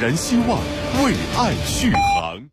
燃希望，为爱续航。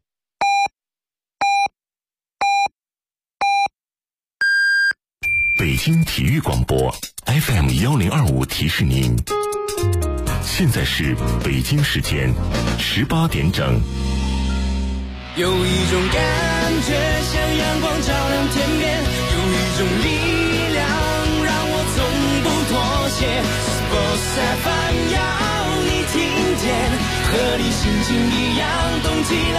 北京体育广播 FM1025提示您，现在是北京时间18点整。 有一种感觉像阳光照亮天边，有一种力量让我从不妥协。Sports FM 要你听见，和你心情一样动起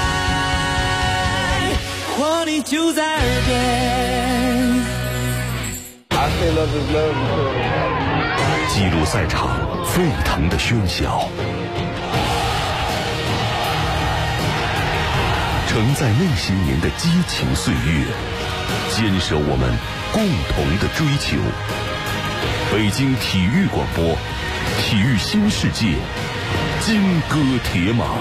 来，活力就在耳边。 记录赛场沸腾的喧嚣，承载那些年的激情岁月，坚守我们共同的追求。北京体育广播，体育新世界，金戈铁马。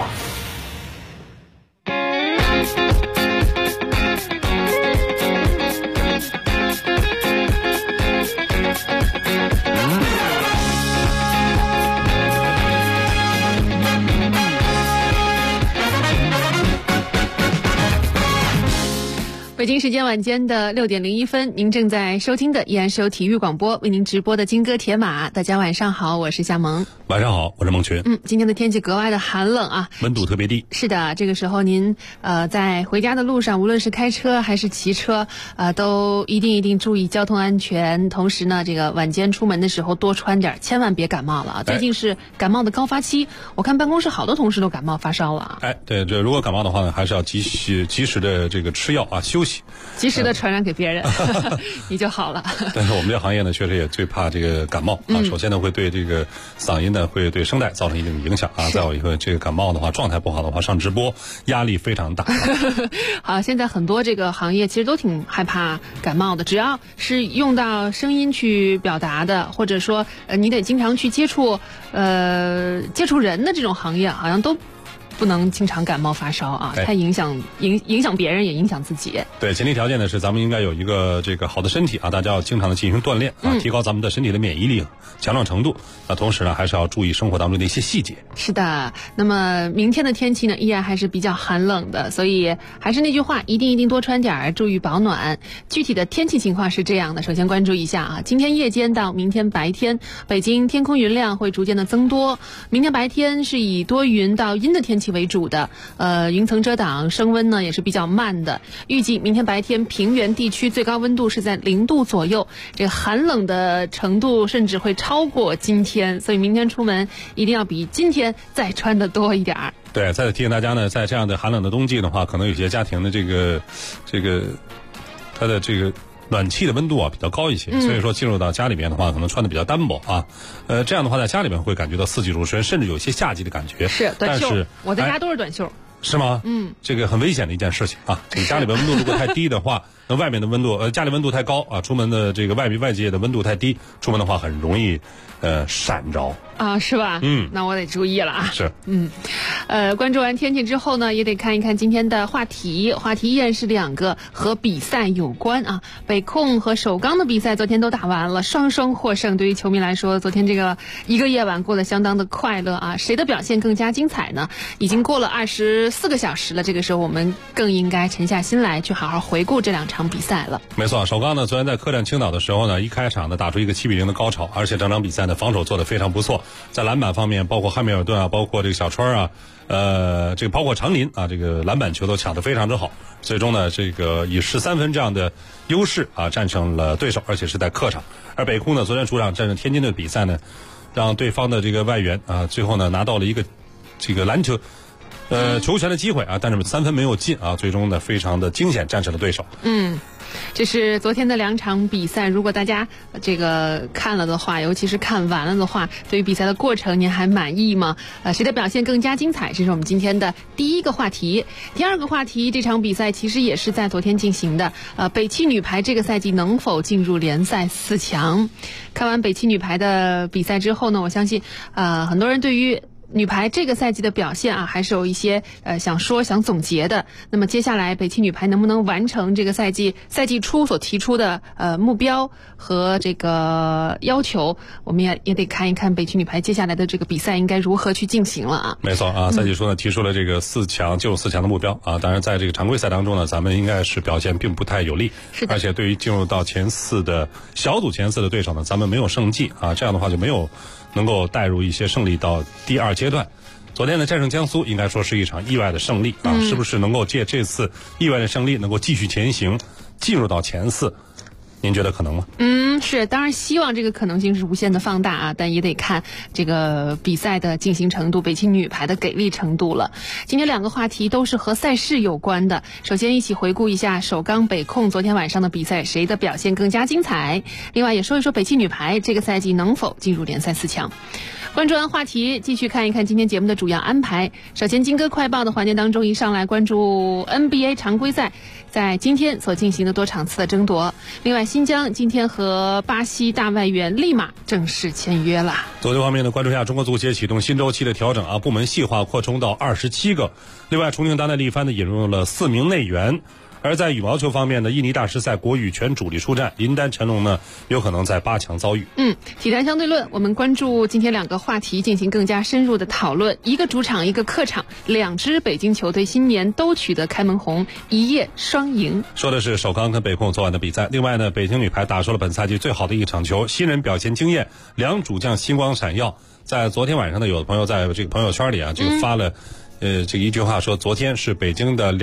北京时间晚间的6点01分，您正在收听的依然是由体育广播为您直播的金戈铁马。大家晚上好，我是夏萌。 晚上好，我是孟群。 今天的天气格外的寒冷啊， 温度特别低。 是的，这个时候您在回家的路上，无论是开车还是骑车，都一定注意交通安全。同时呢，这个晚间出门的时候多穿点，千万别感冒了啊！最近是感冒的高发期，我看办公室好多同事都感冒发烧了。 对，这如果感冒的话呢，还是要及时的这个吃药啊，休息， 及时的传染给别人，你就好了。 但是我们这行业呢，确实也最怕这个感冒啊。首先呢，会对这个嗓音呢，会对声带造成一定的影响啊。再有一个，这个感冒的话，状态不好的话，上直播压力非常大。 好，现在很多这个行业其实都挺害怕感冒的，只要是用到声音去表达的，或者说你得经常去接触人的这种行业，好像都不能经常感冒发烧啊，太影响别人，也影响自己。 对，前提条件呢是咱们应该有一个这个好的身体啊，大家要经常的进行锻炼啊，提高咱们的身体的免疫力、强壮程度。那同时呢，还是要注意生活当中的一些细节。 是的，那么明天的天气呢，依然还是比较寒冷的，所以还是那句话，一定多穿点，注意保暖。具体的天气情况是这样的，首先关注一下啊，今天夜间到明天白天，北京天空云量会逐渐的增多。明天白天是以多云到阴的天气为主的，云层遮挡，升温呢也是比较慢的。预计明天白天平原地区最高温度是在0度左右，这个寒冷的程度甚至会超过今天，所以明天出门一定要比今天再穿的多一点儿。 对，再提醒大家呢，在这样的寒冷的冬季的话，可能有些家庭的这个它的这个暖气的温度啊比较高一些，所以说进入到家里面的话，可能穿的比较单薄啊。这样的话，在家里面会感觉到四季如春，甚至有一些夏季的感觉。 是短袖，我在家都是短袖。 是吗？这个很危险的一件事情啊！这个家里边温度如果太低的话，那外面的温度家里温度太高啊，出门的这个外界的温度太低，出门的话很容易闪着啊，是吧？那我得注意了啊。 是， 关注完天气之后呢，也得看一看今天的话题依然是2个和比赛有关啊。北控和首钢的比赛昨天都打完了，双双获胜。对于球迷来说，昨天这个一个夜晚过得相当的快乐啊。谁的表现更加精彩呢？已经过了24个小时了，这个时候我们更应该沉下心来去好好回顾这2场比赛了。 没错，首钢呢昨天在客战青岛的时候呢，一开场呢打出一个7-0的高潮，而且整场比赛呢防守做得非常不错，在篮板方面，包括汉密尔顿啊，包括这个小川啊，这个包括长林啊，这个篮板球都抢得非常之好。最终呢，这个以13分这样的优势啊战胜了对手，而且是在客场。而北控呢昨天主场战胜天津队的比赛呢，让对方的这个外援啊最后呢拿到了一个这个篮球球权的机会啊，但是3分没有进啊，最终呢非常的惊险战胜了对手。 这是昨天的2场比赛，如果大家这个看了的话，尤其是看完了的话，对于比赛的过程您还满意吗？谁的表现更加精彩？这是我们今天的第一个话题。第二个话题，这场比赛其实也是在昨天进行的。北汽女排这个赛季能否进入联赛4强？看完北汽女排的比赛之后呢，我相信很多人对于女排这个赛季的表现啊，还是有一些想总结的。那么接下来北汽女排能不能完成这个赛季初所提出的目标和这个要求，我们也得看一看北汽女排接下来的这个比赛应该如何去进行了啊。 没错啊，赛季初呢提出了这个进入4强的目标啊。当然在这个常规赛当中呢，咱们应该是表现并不太有利， 是的。 而且对于进入到小组前4的对手呢，咱们没有胜绩啊，这样的话就没有能够带入一些胜利到第2阶段。昨天的战胜江苏应该说是一场意外的胜利啊，是不是能够借这次意外的胜利能够继续前行，进入到前4？您觉得可能吗？ 是，当然希望这个可能性是无限的放大啊，但也得看这个比赛的进行程度，北汽女排的给力程度了。今天2个话题都是和赛事有关的，首先一起回顾一下首钢北控昨天晚上的比赛，谁的表现更加精彩？另外也说一说北汽女排这个赛季能否进入联赛4强。关注完话题，继续看一看今天节目的主要安排。首先金歌快报的环节当中，一上来关注 NBA 常规赛在今天所进行的多场次的争夺。另外新疆今天和巴西大外援利马正式签约了。 足球方面呢，关注一下中国足协启动新周期的调整啊，部门细化扩充到27个。另外重庆当代力帆呢引入了4名内援。而在羽毛球方面呢，印尼大师赛国羽全主力出战，林丹、陈龙呢有可能在8强遭遇。 体坛相对论，我们关注今天2个话题进行更加深入的讨论。一个主场，一个客场，2支北京球队新年都取得开门红，一夜双赢。 说的是首钢跟北控昨晚的比赛。另外呢，北京女排打出了本赛季最好的一场球，新人表现惊艳，2主将星光闪耀。在昨天晚上呢，有的朋友在这个朋友圈里啊，这个发了这个一句话说，昨天是北京的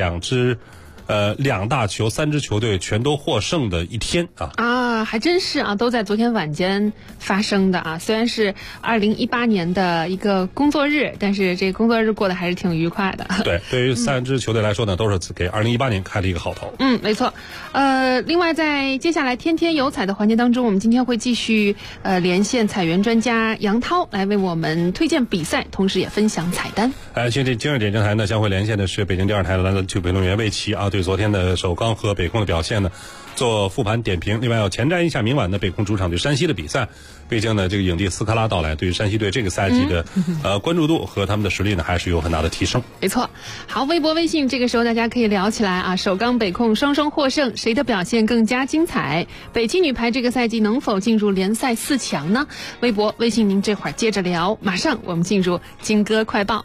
2大球3支球队全都获胜的一天啊！ 还真是啊，都在昨天晚间发生的啊。虽然是2018年的一个工作日，但是这个工作日过得还是挺愉快的。 对于3支球队来说呢，都是给2018年开了一个好头。 没错。另外在接下来天天有彩的环节当中，我们今天会继续连线彩员专家杨涛来为我们推荐比赛，同时也分享彩单。 今日点将台呢将会连线的是北京第2台的篮球评论员魏奇啊，对昨天的首钢和北控的表现呢做复盘点评。另外要前瞻一下明晚的北控主场对山西的比赛，毕竟呢这个影帝斯科拉到来，对于山西队这个赛季的关注度和他们的实力呢还是有很大的提升。 没错。好，微博微信这个时候大家可以聊起来啊，首钢北控双双获胜，谁的表现更加精彩？北汽女排这个赛季能否进入联赛4强呢？微博微信您这会儿接着聊，马上我们进入金歌快报。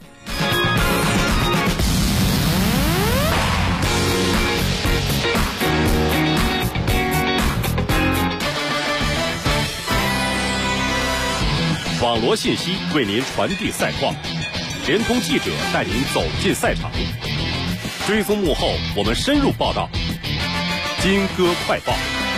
网罗信息为您传递赛况，联通记者带您走进赛场，追踪幕后，我们深入报道。金歌快报。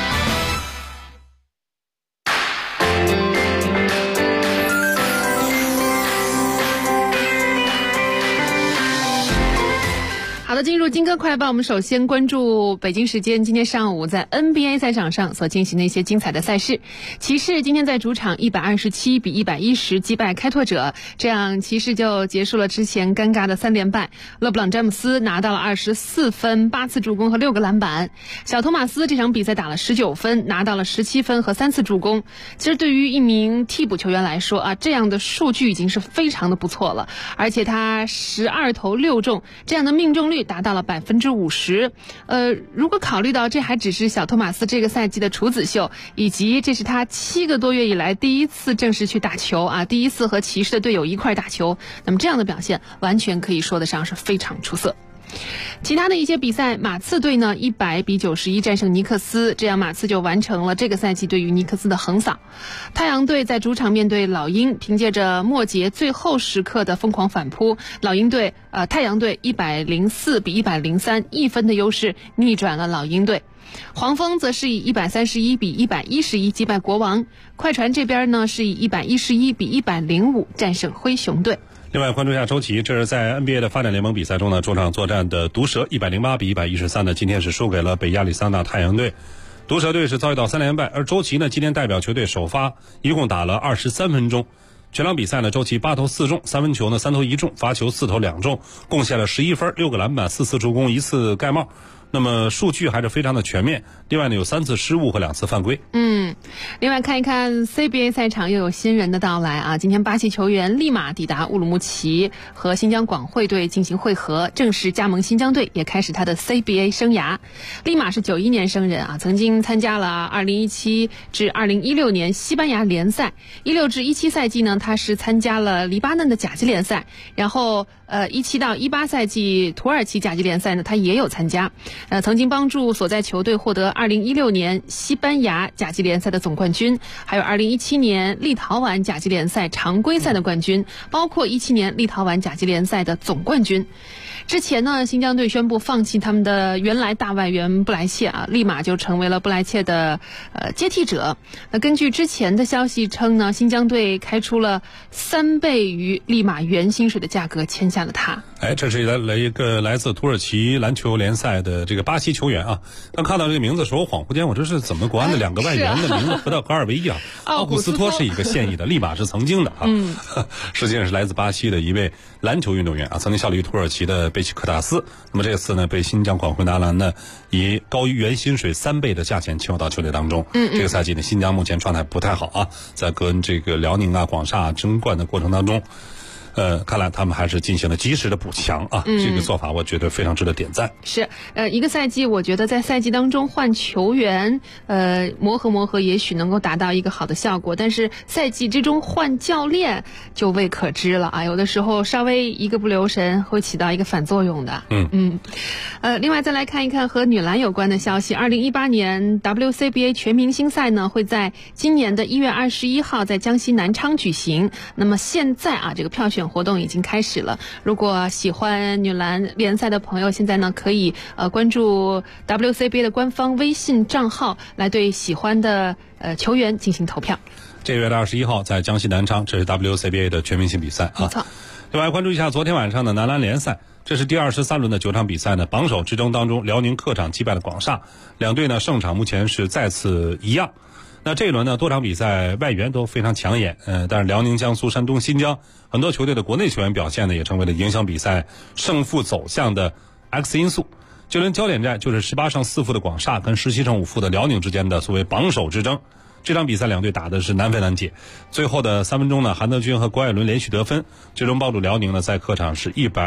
好的，进入金歌快报，我们首先关注北京时间今天上午在 NBA 赛场上所进行的一些精彩的赛事。骑士今天在主场127比110击败开拓者，这样骑士就结束了之前尴尬的3连败。勒布朗詹姆斯拿到了24分、8次助攻和6个篮板。小托马斯这场比赛打了19分，拿到了17分和3次助攻。其实对于一名替补球员来说啊，这样的数据已经是非常的不错了，而且他12投6中，这样的命中率达到了50%。如果考虑到这还只是小托马斯这个赛季的处子秀，以及这是他7个多月以来第一次正式去打球啊，第一次和骑士的队友一块打球，那么这样的表现完全可以说得上是非常出色。其他的一些比赛，马刺队呢100比91战胜尼克斯，这样马刺就完成了这个赛季对于尼克斯的横扫。太阳队在主场面对老鹰，凭借着末节最后时刻的疯狂反扑，太阳队104比1031分的优势逆转了老鹰队。黄蜂则是以131比111击败国王，快船这边呢是以111比105战胜灰熊队。 另外关注一下周琦，这是在 NBA 的发展联盟比赛中呢，主场作战的毒蛇108比113呢，今天是输给了北亚利桑那太阳队。毒蛇队是遭遇到3连败，而周琦呢今天代表球队首发，一共打了23分钟。全场比赛呢，周琦8投4中，3分球呢3投1中，罚球4投2中，贡献了11分、6个篮板、4次助攻、1次盖帽。 那么数据还是非常的全面。另外呢，有3次失误和2次犯规。 另外看一看 CBA 赛场又有新人的到来啊！今天巴西球员利马抵达乌鲁木齐，和新疆广汇队进行会合，正式加盟新疆队，也开始他的 CBA 生涯。利马是91年生人啊，曾经参加了2017至2016年西班牙联赛，16至17赛季呢，他是参加了黎巴嫩的甲级联赛，然后17到18赛季土耳其甲级联赛呢，他也有参加，曾经帮助所在球队获得2016年西班牙甲级联赛的总冠军，还有2017年立陶宛甲级联赛常规赛的冠军，包括17年立陶宛甲级联赛的总冠军。之前呢，新疆队宣布放弃他们的原来大外援布莱切啊，立马就成为了布莱切的接替者。那根据之前的消息称呢，新疆队开出了3倍于立马原薪水的价格签下了他。 这是一个来自土耳其篮球联赛的这个巴西球员啊。当看到这个名字的时候，我恍惚间我这是怎么国安的2个外援的名字合二为一啊？奥古斯托是一个现役的，利马是曾经的啊。实际上是来自巴西的一位篮球运动员啊，曾经效力于土耳其的贝西克塔斯。那么这次呢，被新疆广汇男篮呢以高于原薪水3倍的价钱签入到球队当中。这个赛季呢，新疆目前状态不太好啊，在跟这个辽宁啊、广厦争冠的过程当中。看来他们还是进行了及时的补强啊，这个做法我觉得非常值得点赞。 是，一个赛季，我觉得在赛季当中换球员，磨合，也许能够达到一个好的效果，但是赛季之中换教练就未可知了啊，有的时候稍微一个不留神会起到一个反作用的。另外再来看一看和女篮有关的消息，2018年 WCBA 全明星赛呢会在今年的1月21号在江西南昌举行。那么现在啊，这个票选活动已经开始了。如果喜欢女篮联赛的朋友，现在呢可以关注 WCBA 的官方微信账号，来对喜欢的球员进行投票。 这月的21号在江西南昌，这是 WCBA 的全明星比赛啊。 没错。 另外关注一下昨天晚上的男篮联赛，这是第23轮的9场比赛呢，榜首之争当中，辽宁客场击败了广厦，两队呢胜场目前是再次一样。那这一轮呢，多场比赛外援都非常抢眼，但是辽宁、江苏、山东、新疆很多球队的国内球员表现呢，也成为了影响比赛胜负走向的 X 因素。这轮焦点战就是18胜4负的广厦跟17胜5负的辽宁之间的所谓榜首之争。这场比赛两队打的是难分难解，最后的3分钟呢，韩德君和郭艾伦连续得分，最终帮助辽宁呢在客场是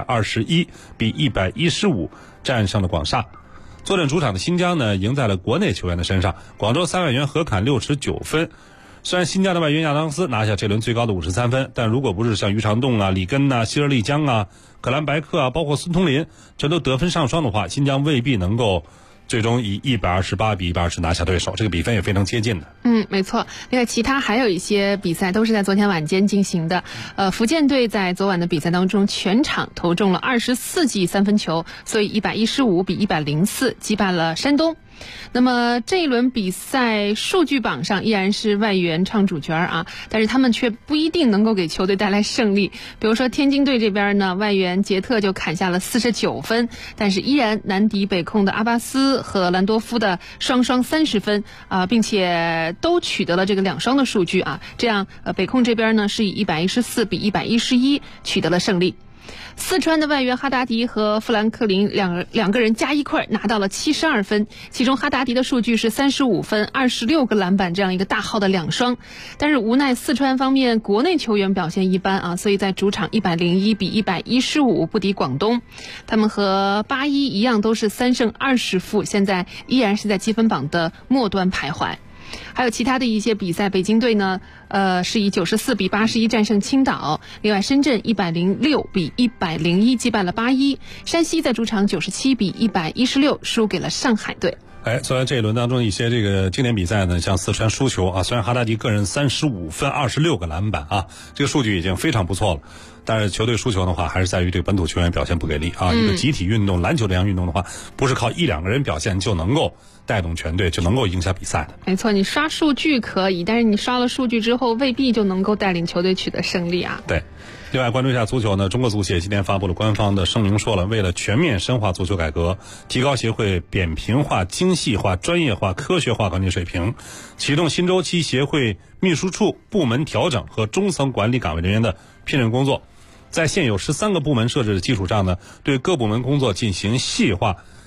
121比115战胜了广厦。坐镇主场的新疆呢，赢在了国内球员的身上。广州3外援合砍69分，虽然新疆的外援亚当斯拿下这轮最高的53分，但如果不是像于长栋啊、里根啊、希尔利江啊、可兰白克啊，包括孙通林全都得分上双的话，新疆未必能够最终以128比120拿下对手，这个比分也非常接近的。 没错。另外其他还有一些比赛都是在昨天晚间进行的。福建队在昨晚的比赛当中全场投中了24记3分球，所以115比104击败了山东。那么这一轮比赛数据榜上依然是外援唱主角啊，但是他们却不一定能够给球队带来胜利。比如说天津队这边呢，外援杰特就砍下了49分，但是依然难敌北控的阿巴斯和兰多夫的双30分啊，并且都取得了这个2双的数据啊，这样北控这边呢是以114比111取得了胜利。四川的外援哈达迪和富兰克林两个人加一块拿到了72分，其中哈达迪的数据是35分、26个篮板，这样一个大号的2双。但是无奈四川方面国内球员表现一般啊，所以在主场101比115不敌广东。他们和81一样都是3胜20负，现在依然是在积分榜的末端徘徊。还有其他的一些比赛，北京队呢是以94比81战胜青岛，另外深圳106比101击败了81，山西在主场97比116输给了上海队。 昨天这一轮当中一些这个经典比赛呢，像四川输球啊，虽然哈达迪个人35分26个篮板啊，这个数据已经非常不错了，但是球队输球的话还是在于这个本土球员表现不给力啊。一个集体运动，篮球这样运动的话，不是靠1-2个人表现就能够带动全队，就能够赢下比赛的。 没错，你刷数据可以，但是你刷了数据之后未必就能够带领球队取得胜利啊。 对。另外关注一下足球呢，中国足协今天发布了官方的声明，说了为了全面深化足球改革，提高协会扁平化、精细化、专业化、科学化管理水平，启动新周期协会秘书处部门调整和中层管理岗位人员的聘任工作，在现有13个部门设置的基础上呢，对各部门工作进行细化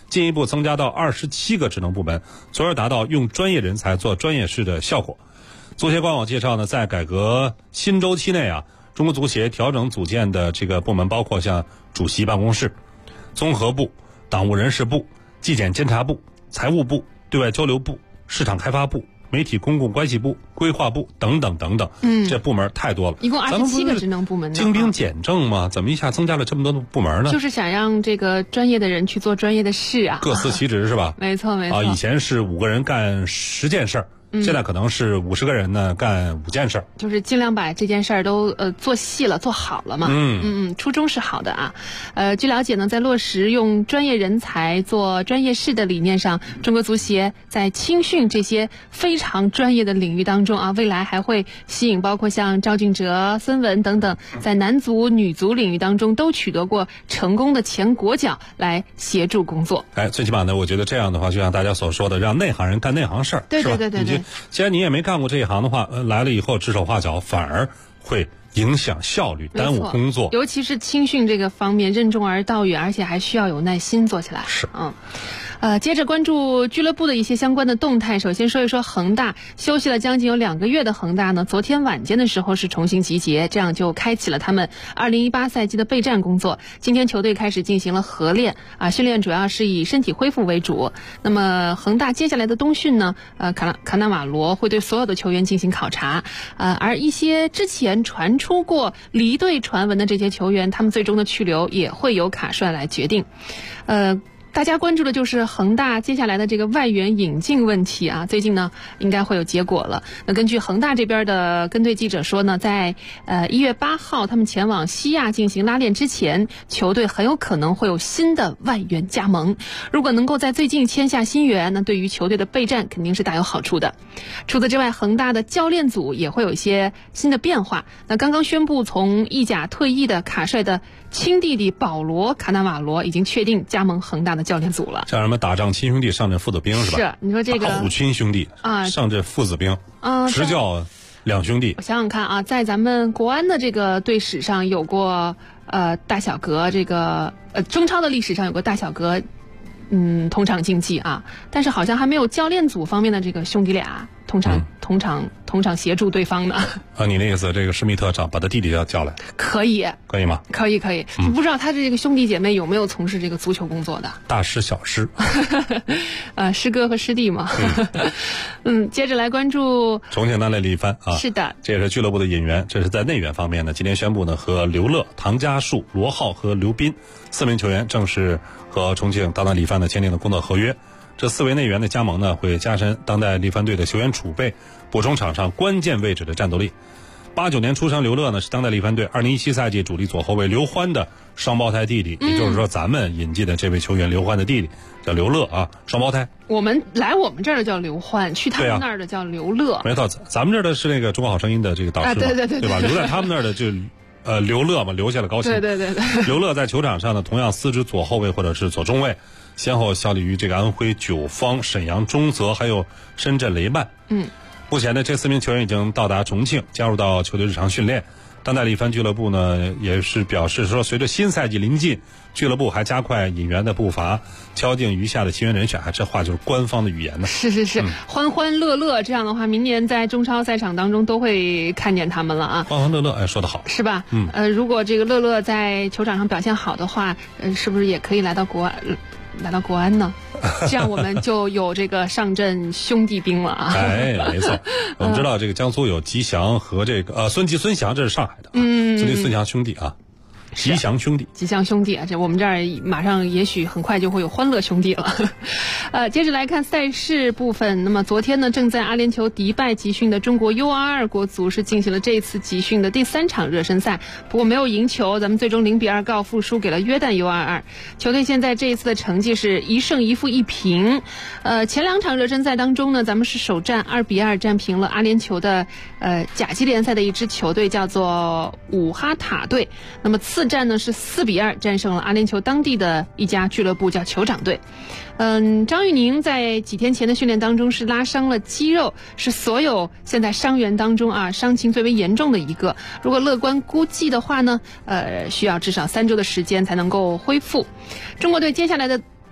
进一步增加到27个职能部门，从而达到用专业人才做专业事的效果。足协官网介绍呢，在改革新周期内啊，中国足协调整组建的这个部门包括像主席办公室、综合部、党务人事部、纪检监察部、财务部、对外交流部、市场开发部、媒体公共关系部、规划部等等等等，这部门太多了， 一共27个职能部门呢。 精兵简政嘛，怎么一下增加了这么多的部门呢？ 就是想让这个专业的人去做专业的事啊， 各司其职是吧？ 没错没错。 以前是5个人干10件事儿。现在可能是50个人呢干5件事儿， 就是尽量把这件事儿都做细了做好了嘛。初衷是好的啊。据了解呢，在落实用专业人才做专业事的理念上，中国足协在青训这些非常专业的领域当中啊，未来还会吸引包括像赵俊哲、孙文等等，在男足、女足领域当中都取得过成功的前国脚来协助工作。 最起码呢，我觉得这样的话，就像大家所说的，让内行人干内行事儿， 对对对对对。 既然你也没干过这一行的话，来了以后指手画脚，反而会影响效率，耽误工作。 尤其是青训这个方面，任重而道远，而且还需要有耐心做起来。 是， 接着关注俱乐部的一些相关的动态。首先说一说恒大，休息了将近有2个月的恒大呢，昨天晚间的时候是重新集结，这样就开启了他们2018赛季的备战工作。今天球队开始进行了合练训练主要是以身体恢复为主。那么恒大接下来的冬训呢，卡纳瓦罗会对所有的球员进行考察，而一些之前传出过离队传闻的这些球员，他们最终的去留也会由卡帅来决定。大家关注的就是恒大接下来的这个外援引进问题啊，最近呢应该会有结果了。那根据恒大这边的跟队记者说呢，在1月8号他们前往西亚进行拉练之前，球队很有可能会有新的外援加盟。如果能够在最近签下新援，那对于球队的备战肯定是大有好处的。除此之外，恒大的教练组也会有一些新的变化。那刚刚宣布从意甲退役的卡帅的亲弟弟保罗·卡纳瓦罗已经确定加盟恒大的教练组了。 像什么打仗亲兄弟上阵父子兵是吧？ 是，你说这个虎亲兄弟上阵父子兵执教2兄弟。 我想想看啊，在咱们国安的这个队史上有过大小格，这个中超的历史上有过大小格同场竞技啊，但是好像还没有教练组方面的这个兄弟俩同场协助对方呢。 你那意思，这个施密特把他弟弟要叫来， 可以吗？ 可以。不知道他的这个兄弟姐妹有没有从事这个足球工作的？ 大师小师， 师哥和师弟嘛。接着来关注重庆当代力帆啊。 是的， 这也是俱乐部的引援。这是在内援方面呢，今天宣布呢，和刘乐、唐家树、罗浩和刘斌4名球员正式和重庆当代力帆呢签订了工作合约。这4位内援的加盟呢，会加深当代力帆队的球员储备，补充场上关键位置的战斗力。89年出生刘乐呢，是当代力帆队2017赛季主力左后卫刘欢的双胞胎弟弟，也就是说咱们引进的这位球员刘欢的弟弟叫刘乐啊，双胞胎。 我们这儿的叫刘欢，去他们那儿的叫刘乐。 没错，咱们这儿的是那个中国好声音的这个导师嘛，对吧？留在他们那儿的就刘乐嘛，留下了高薪。 对。 刘乐在球场上呢，同样司职左后卫或者是左中卫，先后效力于这个安徽九方、沈阳中泽，还有深圳雷曼。目前呢，这4名球员已经到达重庆，加入到球队日常训练。当代力帆俱乐部呢，也是表示说，随着新赛季临近，俱乐部还加快引援的步伐，敲定余下的新援人选。这话就是官方的语言呢。 是，欢欢乐乐，这样的话，明年在中超赛场当中都会看见他们了啊。 欢欢乐乐，说得好， 是吧？如果这个乐乐在球场上表现好的话，是不是也可以来到国安呢？这样我们就有这个上阵兄弟兵了啊！ 没错，我们知道这个江苏有吉祥和这个孙祥，这是上海的孙祥兄弟啊。吉祥兄弟啊， 这我们这儿马上也许很快就会有欢乐兄弟了。接着来看赛事部分。那么昨天呢，正在阿联酋迪拜集训的中国 U22 国足是进行了这一次集训的第3场热身赛，不过没有赢球，咱们最终0-2告负输给了约旦 U22。球队现在这一次的成绩是1胜1负1平。前2场热身赛当中呢，咱们是首战2-2战平了阿联酋的甲级联赛的一支球队，叫做武哈塔队。那么次战呢是4-2战胜了阿联酋当地的一家俱乐部，叫酋长队。张玉宁在几天前的训练当中是拉伤了肌肉，是所有现在伤员当中伤情最为严重的一个。如果乐观估计的话呢，需要至少3周的时间才能够恢复。中国队接下来的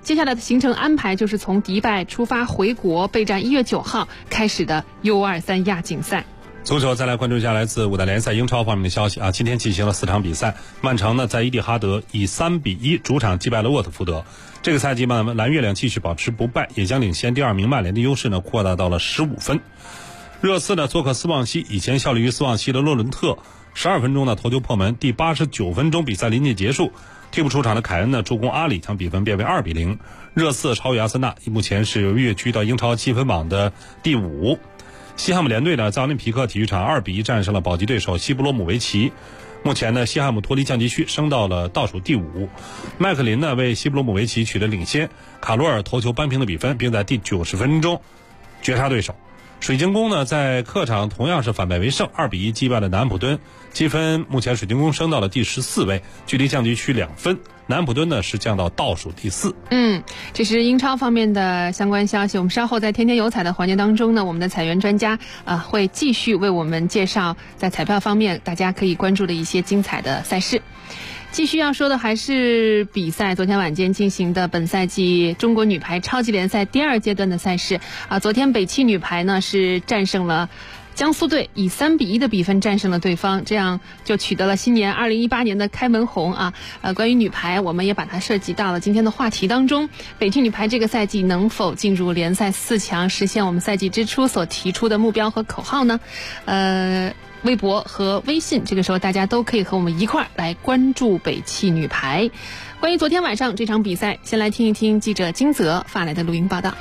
接下来的行程安排就是从迪拜出发回国，备战1月9号开始的 U23亚锦赛。 足球再来关注一下来自五大联赛英超方面的消息啊，今天进行了4场比赛，曼城呢在伊蒂哈德以3-1主场击败了沃特福德。这个赛季呢，蓝月亮继续保持不败，也将领先第2名曼联的优势呢扩大到了15分。热刺呢做客斯旺西，以前效力于斯旺西的洛伦特12分钟呢头球破门，第89分钟比赛临近结束，替补出场的凯恩呢助攻阿里，将比分变为2-0。热刺超越阿森纳，目前是跃居到英超积分榜的第5。西汉姆联队呢在奥林匹克体育场2-1战胜了保级对手西布罗姆维奇，目前呢西汉姆脱离降级区，升到了倒数第5。麦克林呢为西布罗姆维奇取得领先，卡罗尔头球扳平了比分，并在第90分钟绝杀对手。水晶宫呢在客场同样是反败为胜，2-1击败了南安普敦，积分目前水晶宫升到了第14位，距离降级区2分。南安普敦呢是降到倒数第4。 这是英超方面的相关消息。我们稍后在天天有彩的环节当中呢，我们的彩员专家会继续为我们介绍在彩票方面大家可以关注的一些精彩的赛事。继续要说的还是比赛，昨天晚间进行的本赛季中国女排超级联赛第2阶段的赛事昨天北汽女排呢是战胜了江苏队，以3-1的比分战胜了对方，这样就取得了新年2018年的开门红关于女排，我们也把它涉及到了今天的话题当中。北汽女排这个赛季能否进入联赛4强，实现我们赛季之初所提出的目标和口号呢？微博和微信，这个时候大家都可以和我们一块儿来关注北汽女排。关于昨天晚上这场比赛，先来听一听记者金泽发来的录音报道。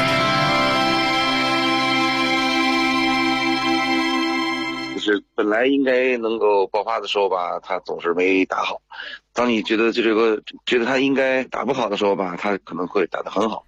就是本来应该能够爆发的时候吧，他总是没打好。当你觉得他应该打不好的时候吧，他可能会打得很好。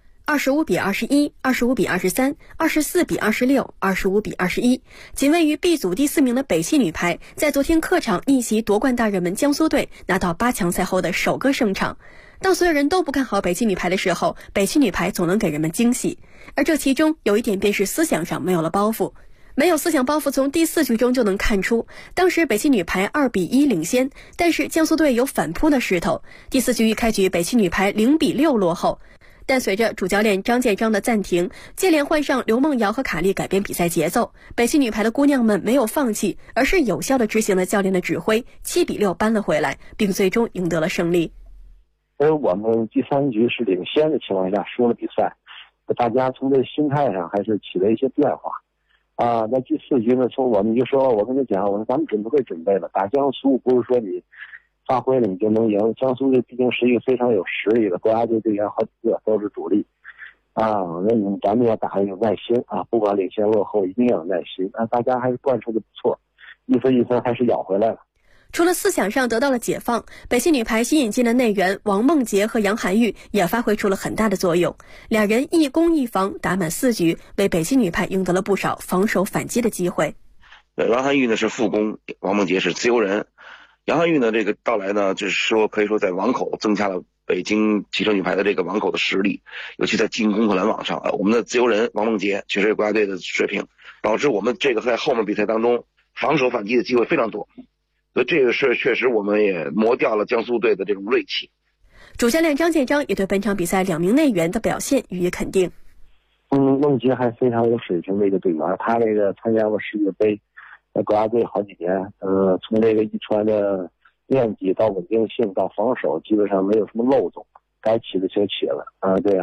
25-21、25-23、24-26、25-21，仅位于 B 组第4名的北汽女排，在昨天客场逆袭夺冠大热门江苏队，拿到8强赛后的首个胜场。当所有人都不看好北汽女排的时候，北汽女排总能给人们惊喜。而这其中有一点便是思想上没有了包袱。没有思想包袱，从第4局中就能看出。当时北汽女排2-1领先，但是江苏队有反扑的势头。第4局一开局，北汽女排0-6落后。但随着主教练张建章的暂停，接连换上刘梦瑶和卡莉改变比赛节奏，北汽女排的姑娘们没有放弃，而是有效地执行了教练的指挥，7-6扳了回来，并最终赢得了胜利。 我们第3局是领先的情况下输了比赛，大家从这心态上还是起了一些变化。那第4局呢，我们就说，我跟他讲，我说咱们准备了，打江苏不是说你发挥了你就能赢，江苏队毕竟是一个非常有实力的国家队队员，好几个都是主力那咱们要打得有耐心不管领先落后一定要有耐心大家还是贯彻的不错，一分一分还是咬回来了。 除了思想上得到了解放，北汽女排新引进的内援王梦洁和杨涵玉也发挥出了很大的作用，两人一攻一防，打满4局，为北汽女排赢得了不少防守反击的机会。 王涵玉呢是副攻，王梦洁是自由人。杨涵玉呢这个到来呢，就是说可以说在网口增加了北京汽车女排的这个网口的实力，尤其在进攻和拦网上我们的自由人王梦洁确实有国家队的水平，导致我们这个在后面比赛当中防守反击的机会非常多。所以这个是确实我们也磨掉了江苏队的这种锐气。 主教练张建章也对本场比赛2名内援的表现予以肯定。 梦洁还非常有水平的一个队员，他这个参加过世界杯国家队好几年，从这个一传的面积到稳定性到防守，基本上没有什么漏洞，该起的就起了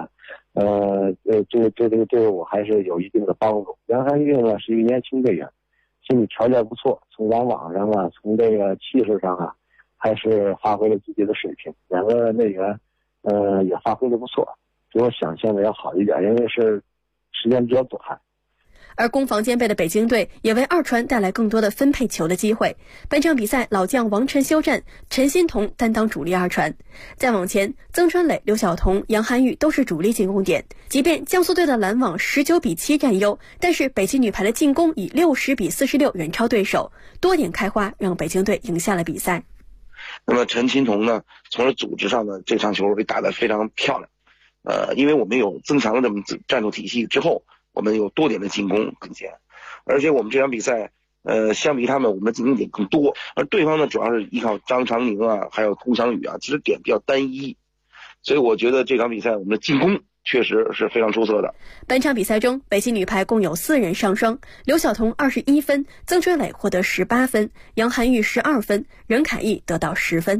这个我还是有一定的帮助。杨涵玉呢是一个年轻队员，心理条件不错，从拦网上从这个气势上还是发挥了自己的水平。2个内援也发挥的不错，比我想象的要好一点，因为是时间比较短。 而攻防兼备的北京队也为二传带来更多的分配球的机会。本场比赛老将王晨休战，陈欣桐担当主力二传。再往前，曾春蕾、刘晓彤、杨涵玉都是主力进攻点。即便江苏队的拦网19-7占优，但是北京女排的进攻以60-46远超对手，多点开花让北京队赢下了比赛。 那么陈欣桐呢，从组织上呢，这场球被打得非常漂亮。因为我们有增强了这么战术体系之后，我们有多点的进攻跟前，而且我们这场比赛相比他们我们的进攻点更多，而对方呢主要是依靠张常宁还有佟翔宇其实点比较单一。 所以我觉得这场比赛我们的进攻确实是非常出色的。 本场比赛中，北京女排共有4人上双，刘晓彤21分，曾追磊获得18分，杨涵玉12分，任凯毅得到10分。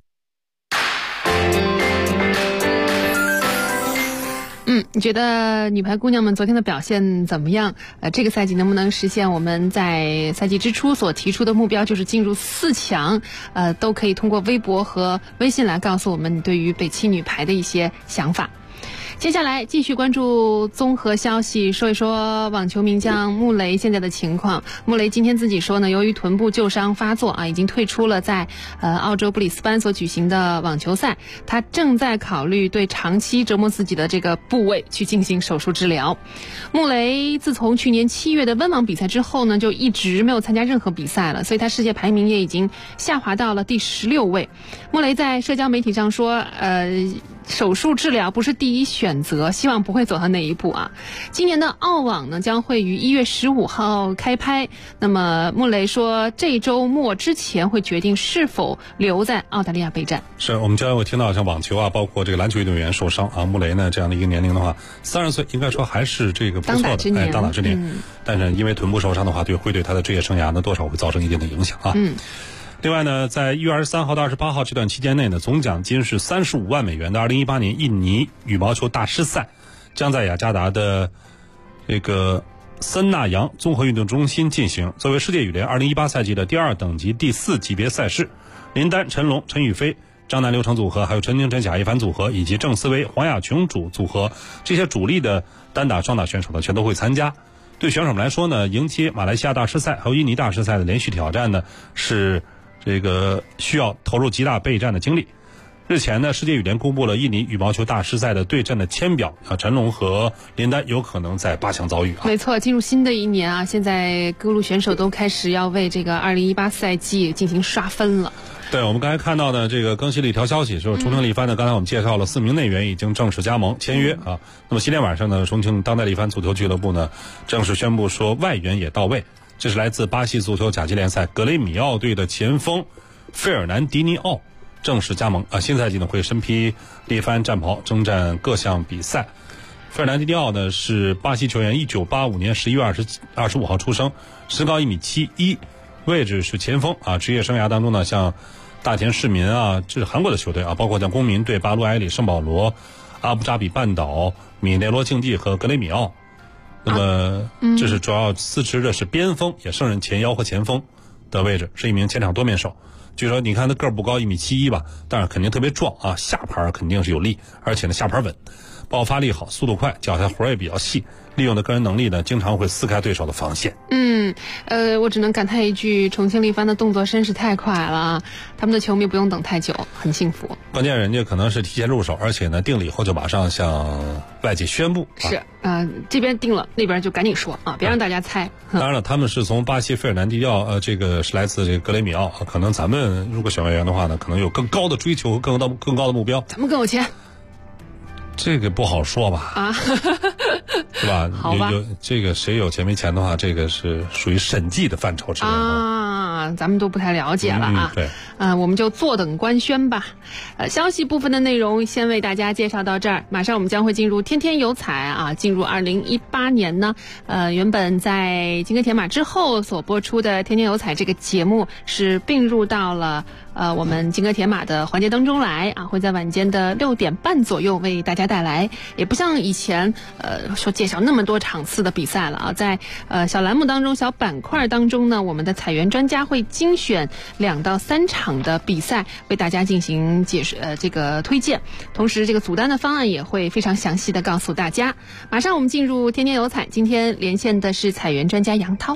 你觉得女排姑娘们昨天的表现怎么样？这个赛季能不能实现我们在赛季之初所提出的目标，就是进入4强？都可以通过微博和微信来告诉我们你对于北汽女排的一些想法。接下来继续关注综合消息，说一说网球名将穆雷现在的情况。穆雷今天自己说呢，由于臀部旧伤发作已经退出了在澳洲布里斯班所举行的网球赛，他正在考虑对长期折磨自己的这个部位去进行手术治疗。穆雷自从去年7月的温网比赛之后呢，就一直没有参加任何比赛了，所以他世界排名也已经下滑到了第16位。穆雷在社交媒体上说，手术治疗不是第一选择，希望不会走到那一步啊。今年的澳网呢将会于1月15号开拍，那么穆雷说这周末之前会决定是否留在澳大利亚备战。 是我们经常会听到像网球啊，包括这个篮球运动员受伤啊，穆雷呢这样的一个年龄的话，30岁应该说还是这个不错的当打之年，但是因为臀部受伤的话，会对他的职业生涯呢多少会造成一定的影响啊。另外呢，在1月23号到28号这段期间内呢，总奖金是35万美元的2018年印尼羽毛球大师赛将在雅加达的这个森纳扬综合运动中心进行。作为世界羽联2018赛季的第2等级第4级别赛事，林丹、陈龙、陈雨菲、张楠、刘成组合，还有陈宁、陈贾一凡组合，以及郑思维、黄雅琼组合，这些主力的单打、双打选手呢，全都会参加。对选手们来说呢，迎接马来西亚大师赛还有印尼大师赛的连续挑战呢，是这个需要投入极大备战的精力。日前呢，世界羽联公布了印尼羽毛球大师赛的对阵的签表陈龙和林丹有可能在8强遭遇没错，进入新的一年啊，现在各路选手都开始要为这个2018赛季进行刷分了。 对，我们刚才看到呢，这个更新了一条消息，就是重庆力帆呢，刚才我们介绍了4名内援已经正式加盟签约啊。那么今天晚上呢，重庆当代力帆足球俱乐部呢正式宣布说外援也到位。这是来自巴西足球甲级联赛格雷米奥队的前锋费尔南迪尼奥正式加盟新赛季呢会身披力帆战袍征战各项比赛。费尔南迪尼奥呢是巴西球员，1985年11月25号出生，身高1.71米，位置是前锋职业生涯当中呢，像大田市民这是韩国的球队包括像公民队、巴鲁埃里、圣保罗、阿布扎比半岛、米内罗竞技和格雷米奥。那么这是主要司职的是边锋，也胜任前腰和前锋的位置，是一名前场多面手。据说你看他个儿不高1.71米吧，但是肯定特别壮下盘肯定是有力，而且呢下盘稳，爆发力好，速度快，脚下活也比较细，利用的个人能力呢经常会撕开对手的防线。 我只能感叹一句，重庆力帆的动作真是太快了，他们的球迷不用等太久，很幸福。 关键人家可能是提前入手，而且呢定了以后就马上向外界宣布。 是这边定了，那边就赶紧说别让大家猜。 当然了，他们是从巴西费尔南迪奥这个是来自这个格雷米奥可能咱们如果选外援的话呢，可能有更高的追求和更高的目标。 咱们更有钱。 这个不好说吧是吧？ 好吧， 有这个谁有钱没钱的话，这个是属于审计的范畴之内咱们都不太了解了对， 我们就坐等官宣吧。消息部分的内容先为大家介绍到这儿，马上我们将会进入天天有彩进入2018年呢，原本在金戈铁马之后所播出的天天有彩这个节目是并入到了我们金戈铁马的环节当中来会在晚间的6点半左右为大家带来，也不像以前说介绍那么多场次的比赛了在小栏目当中、小板块当中呢，我们的采源专家会精选2到3场的比赛为大家进行这个推荐，同时这个组单的方案也会非常详细的告诉大家。马上我们进入天天有彩，今天连线的是采源专家杨涛。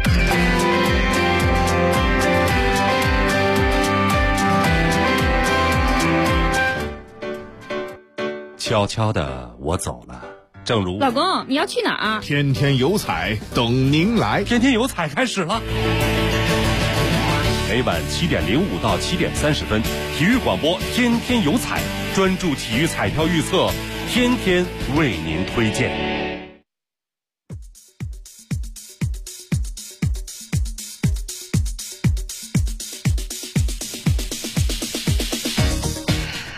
悄悄的我走了，正如老公，你要去哪儿？ 天天有彩等您来， 天天有彩开始了。每晚7点05到7点30分，体育广播天天有彩，专注体育彩票预测，天天为您推荐。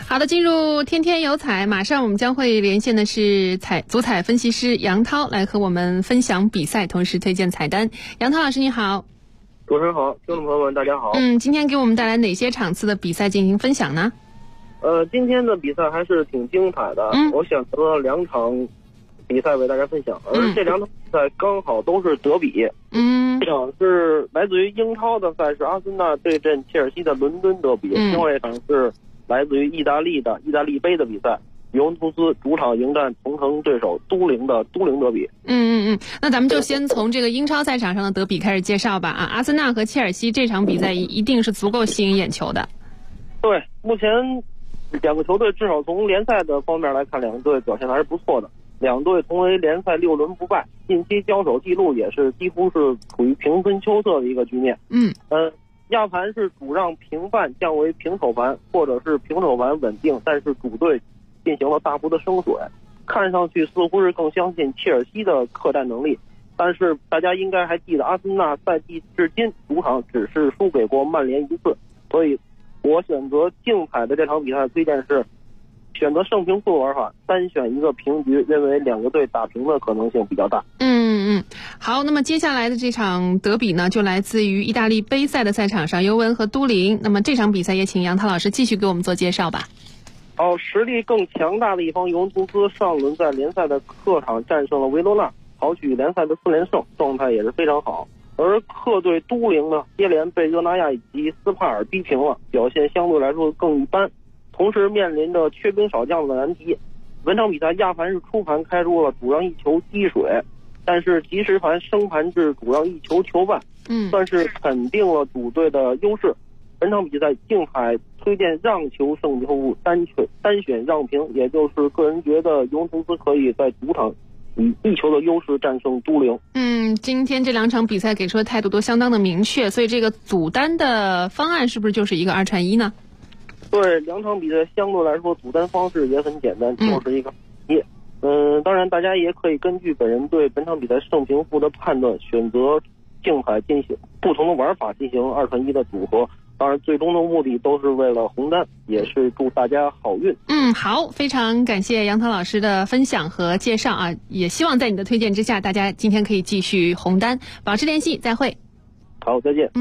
好的，进入天天有彩，马上我们将会连线的是足彩分析师杨涛，来和我们分享比赛，同时推荐彩单。杨涛老师你好。 主持人好，听众朋友们大家好。 今天给我们带来哪些场次的比赛进行分享呢？ 今天的比赛还是挺精彩的，我选择了2场比赛为大家分享，而这2场比赛刚好都是德比。这场是来自于英超的赛事，阿森纳对阵切尔西的伦敦德比，另外一场是来自于意大利的意大利杯的比赛，尤文图斯主场迎战同城对手都灵的都灵德比。 那咱们就先从这个英超赛场上的德比开始介绍吧。阿森纳和切尔西这场比赛一定是足够吸引眼球的。 对，目前2个球队至少从联赛的方面来看，2个队表现还是不错的。2队同为联赛6轮不败，近期交手记录也是几乎是处于平分秋色的一个局面。亚盘是主让平半降为平手盘，或者是平手盘稳定，但是主队进行了大幅的升水，看上去似乎是更相信切尔西的客战能力。但是大家应该还记得，阿森纳赛季至今主场只是输给过曼联1次，所以我选择竞彩的这场比赛推荐是选择胜平负玩法，单选一个平局，认为2个队打平的可能性比较大。 好，那么接下来的这场德比呢，就来自于意大利杯赛的赛场上，尤文和都灵。那么这场比赛也请杨涛老师继续给我们做介绍吧。 实力更强大的一方尤文图斯上轮在联赛的客场战胜了维罗纳，豪取联赛的4连胜，状态也是非常好。而客队都灵呢，接连被热那亚以及斯帕尔逼平了，表现相对来说更一般，同时面临着缺兵少将的难题。本场比赛亚盘是初盘开出了主让1球积水，但是即时盘升盘至主让1球球半，算是肯定了主队的优势。本场比赛竞彩推荐让球胜球负，单选让平，也就是个人觉得尤文图斯可以在主场以1球的优势战胜都灵。 今天这2场比赛给出的态度都相当的明确，所以这个组单的方案是不是就是一个2串1呢？ 对，2场比赛相对来说组单方式也很简单，就是一个1。当然大家也可以根据本人对本场比赛胜平负的判断，选择竞彩进行不同的玩法进行2串1的组合。当然最终的目的都是为了红单，也是祝大家好运。 好，非常感谢杨涛老师的分享和介绍啊，也希望在你的推荐之下，大家今天可以继续红单，保持联系，再会。 好，再见。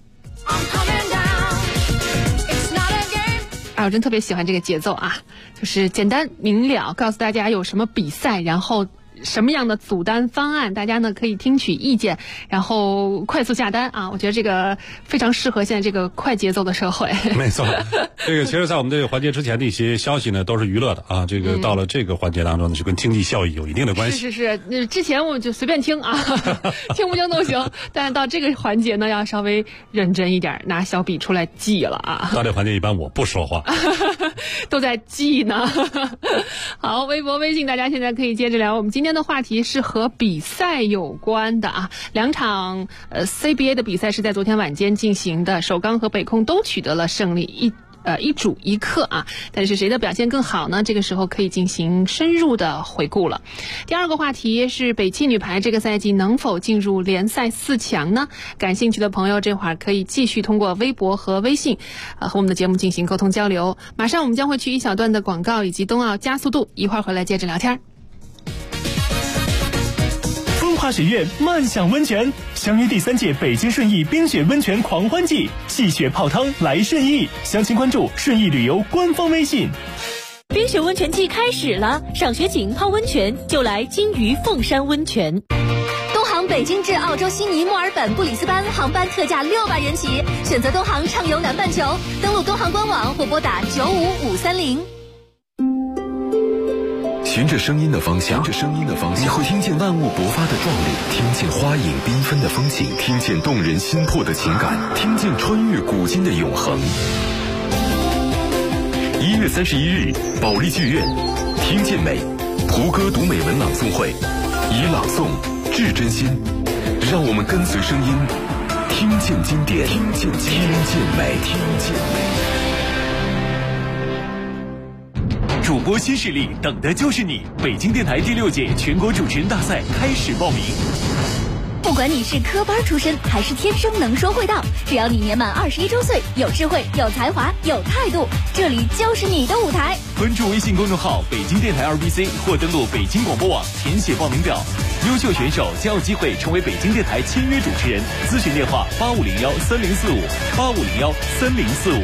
我真特别喜欢这个节奏啊，就是简单明了，告诉大家有什么比赛，然后什么样的组单方案，大家呢可以听取意见，然后快速下单啊！我觉得这个非常适合现在这个快节奏的社会。 没错，这个其实在我们这个环节之前的一些消息呢，都是娱乐的啊。这个到了这个环节当中呢，就跟经济效益有一定的关系。 是，之前我就随便听啊，听不听都行，但是到这个环节呢，要稍微认真一点，拿小笔出来记了啊。 到这环节一般我不说话， 都在记呢。好，微博、微信，大家现在可以接着聊。我们今天的话题是和比赛有关的啊，2场CBA 的比赛是在昨天晚间进行的，首钢和北控都取得了胜利，一主一客啊，但是谁的表现更好呢？这个时候可以进行深入的回顾了。第2个话题是北汽女排这个赛季能否进入联赛4强呢？感兴趣的朋友这会儿可以继续通过微博和微信和我们的节目进行沟通交流。马上我们将会去一小段的广告以及冬奥加速度，一会儿回来接着聊天。 风华学院漫享温泉相约第3届北京顺义冰雪温泉狂欢季，戏雪泡汤来顺义，详情关注顺义旅游官方微信。 冰雪温泉季开始了，赏雪景泡温泉就来金鱼凤山温泉。东航北京至澳洲悉尼、墨尔本、布里斯班航班特价600元起，选择东航畅游南半球，登录东航官网或拨打95530。 循着声音的方向，你会听见万物勃发的壮丽，听见花影缤纷的风景，听见动人心魄的情感，听见穿越古今的永恒。1月31日，保利剧院，听见美，胡歌读美文朗诵会，以朗诵致真心，让我们跟随声音，听见经典，听见美。 主播新势力，等的就是你！北京电台第6届全国主持人大赛开始报名。 不管你是科班出身还是天生能说会道，只要你年满21周岁，有智慧、有才华、有态度，这里就是你的舞台。 关注微信公众号北京电台 RBC 或登录北京广播网填写报名表，优秀选手将有机会成为北京电台签约主持人。咨询电话85013045，85013045。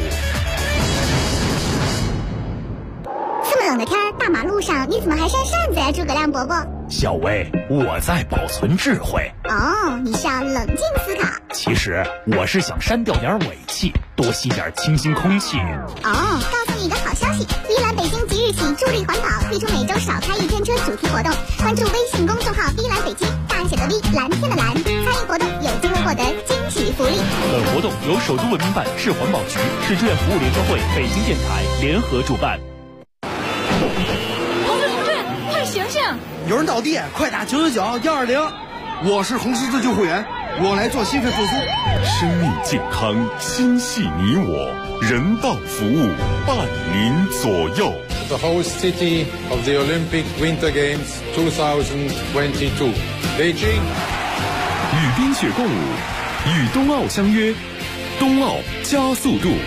这么冷的天，大马路上你怎么还扇扇子呀，诸葛亮伯伯？ 小薇，我在保存智慧。 哦，你是要冷静思考。 其实我是想删掉点尾气，多吸点清新空气。 哦，告诉你一个好消息，V 蓝北京即日起助力环保，推出每周少开一天车主题活动。关注微信公众号 V 蓝北京，大写的 V， 蓝天的蓝，参与活动有机会获得惊喜福利。 本活动由首都文明办、市环保局、市志愿服务联合会、北京电台联合主办。 醒醒！ 有人倒地，快打999-120。我是红十字救护员，我来做心肺复苏。 生命健康，心系你我，人道服务伴您左右。 The host city of the Olympic Winter Games 2022, Beijing。 与冰雪共舞，与冬奥相约，冬奥加速度。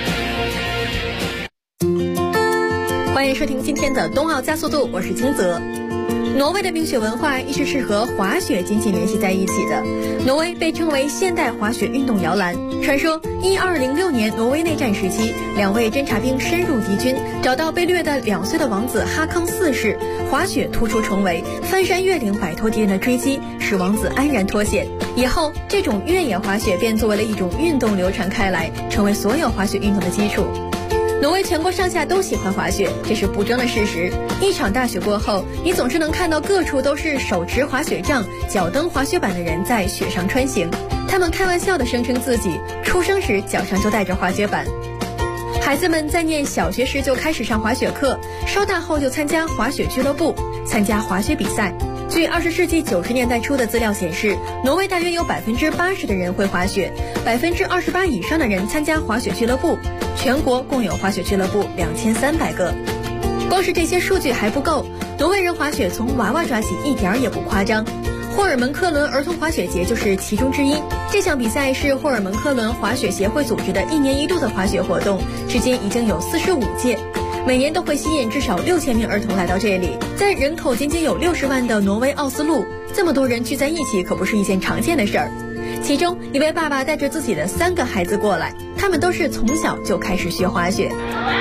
欢迎收听今天的冬奥加速度，我是金泽。挪威的冰雪文化一直是和滑雪紧紧联系在一起的。挪威被称为现代滑雪运动摇篮。传说1206年挪威内战时期，2位侦察兵深入敌军，找到被掠的2岁的王子哈康4世，滑雪突出重围，翻山越岭摆脱敌人的追击，使王子安然脱险。以后这种越野滑雪便作为了一种运动流传开来，成为所有滑雪运动的基础。挪威全国上下都喜欢滑雪，这是不争的事实。一场大雪过后，你总是能看到各处都是手持滑雪杖、脚蹬滑雪板的人在雪上穿行。他们开玩笑地声称自己出生时脚上就带着滑雪板。孩子们在念小学时就开始上滑雪课，稍大后就参加滑雪俱乐部，参加滑雪比赛。据20世纪90年代初的资料显示，挪威大约有80%的人会滑雪，28%以上的人参加滑雪俱乐部。全国共有滑雪俱乐部2300个。光是这些数据还不够，挪威人滑雪从娃娃抓起一点儿也不夸张。霍尔门克伦儿童滑雪节就是其中之一。这项比赛是霍尔门克伦滑雪协会组织的1年1度的滑雪活动，至今已经有45届，每年都会吸引至少6000名儿童来到这里。在人口仅仅有60万的挪威奥斯陆，这么多人聚在一起可不是一件常见的事儿。其中一位爸爸带着自己的3个孩子过来，他们都是从小就开始学滑雪。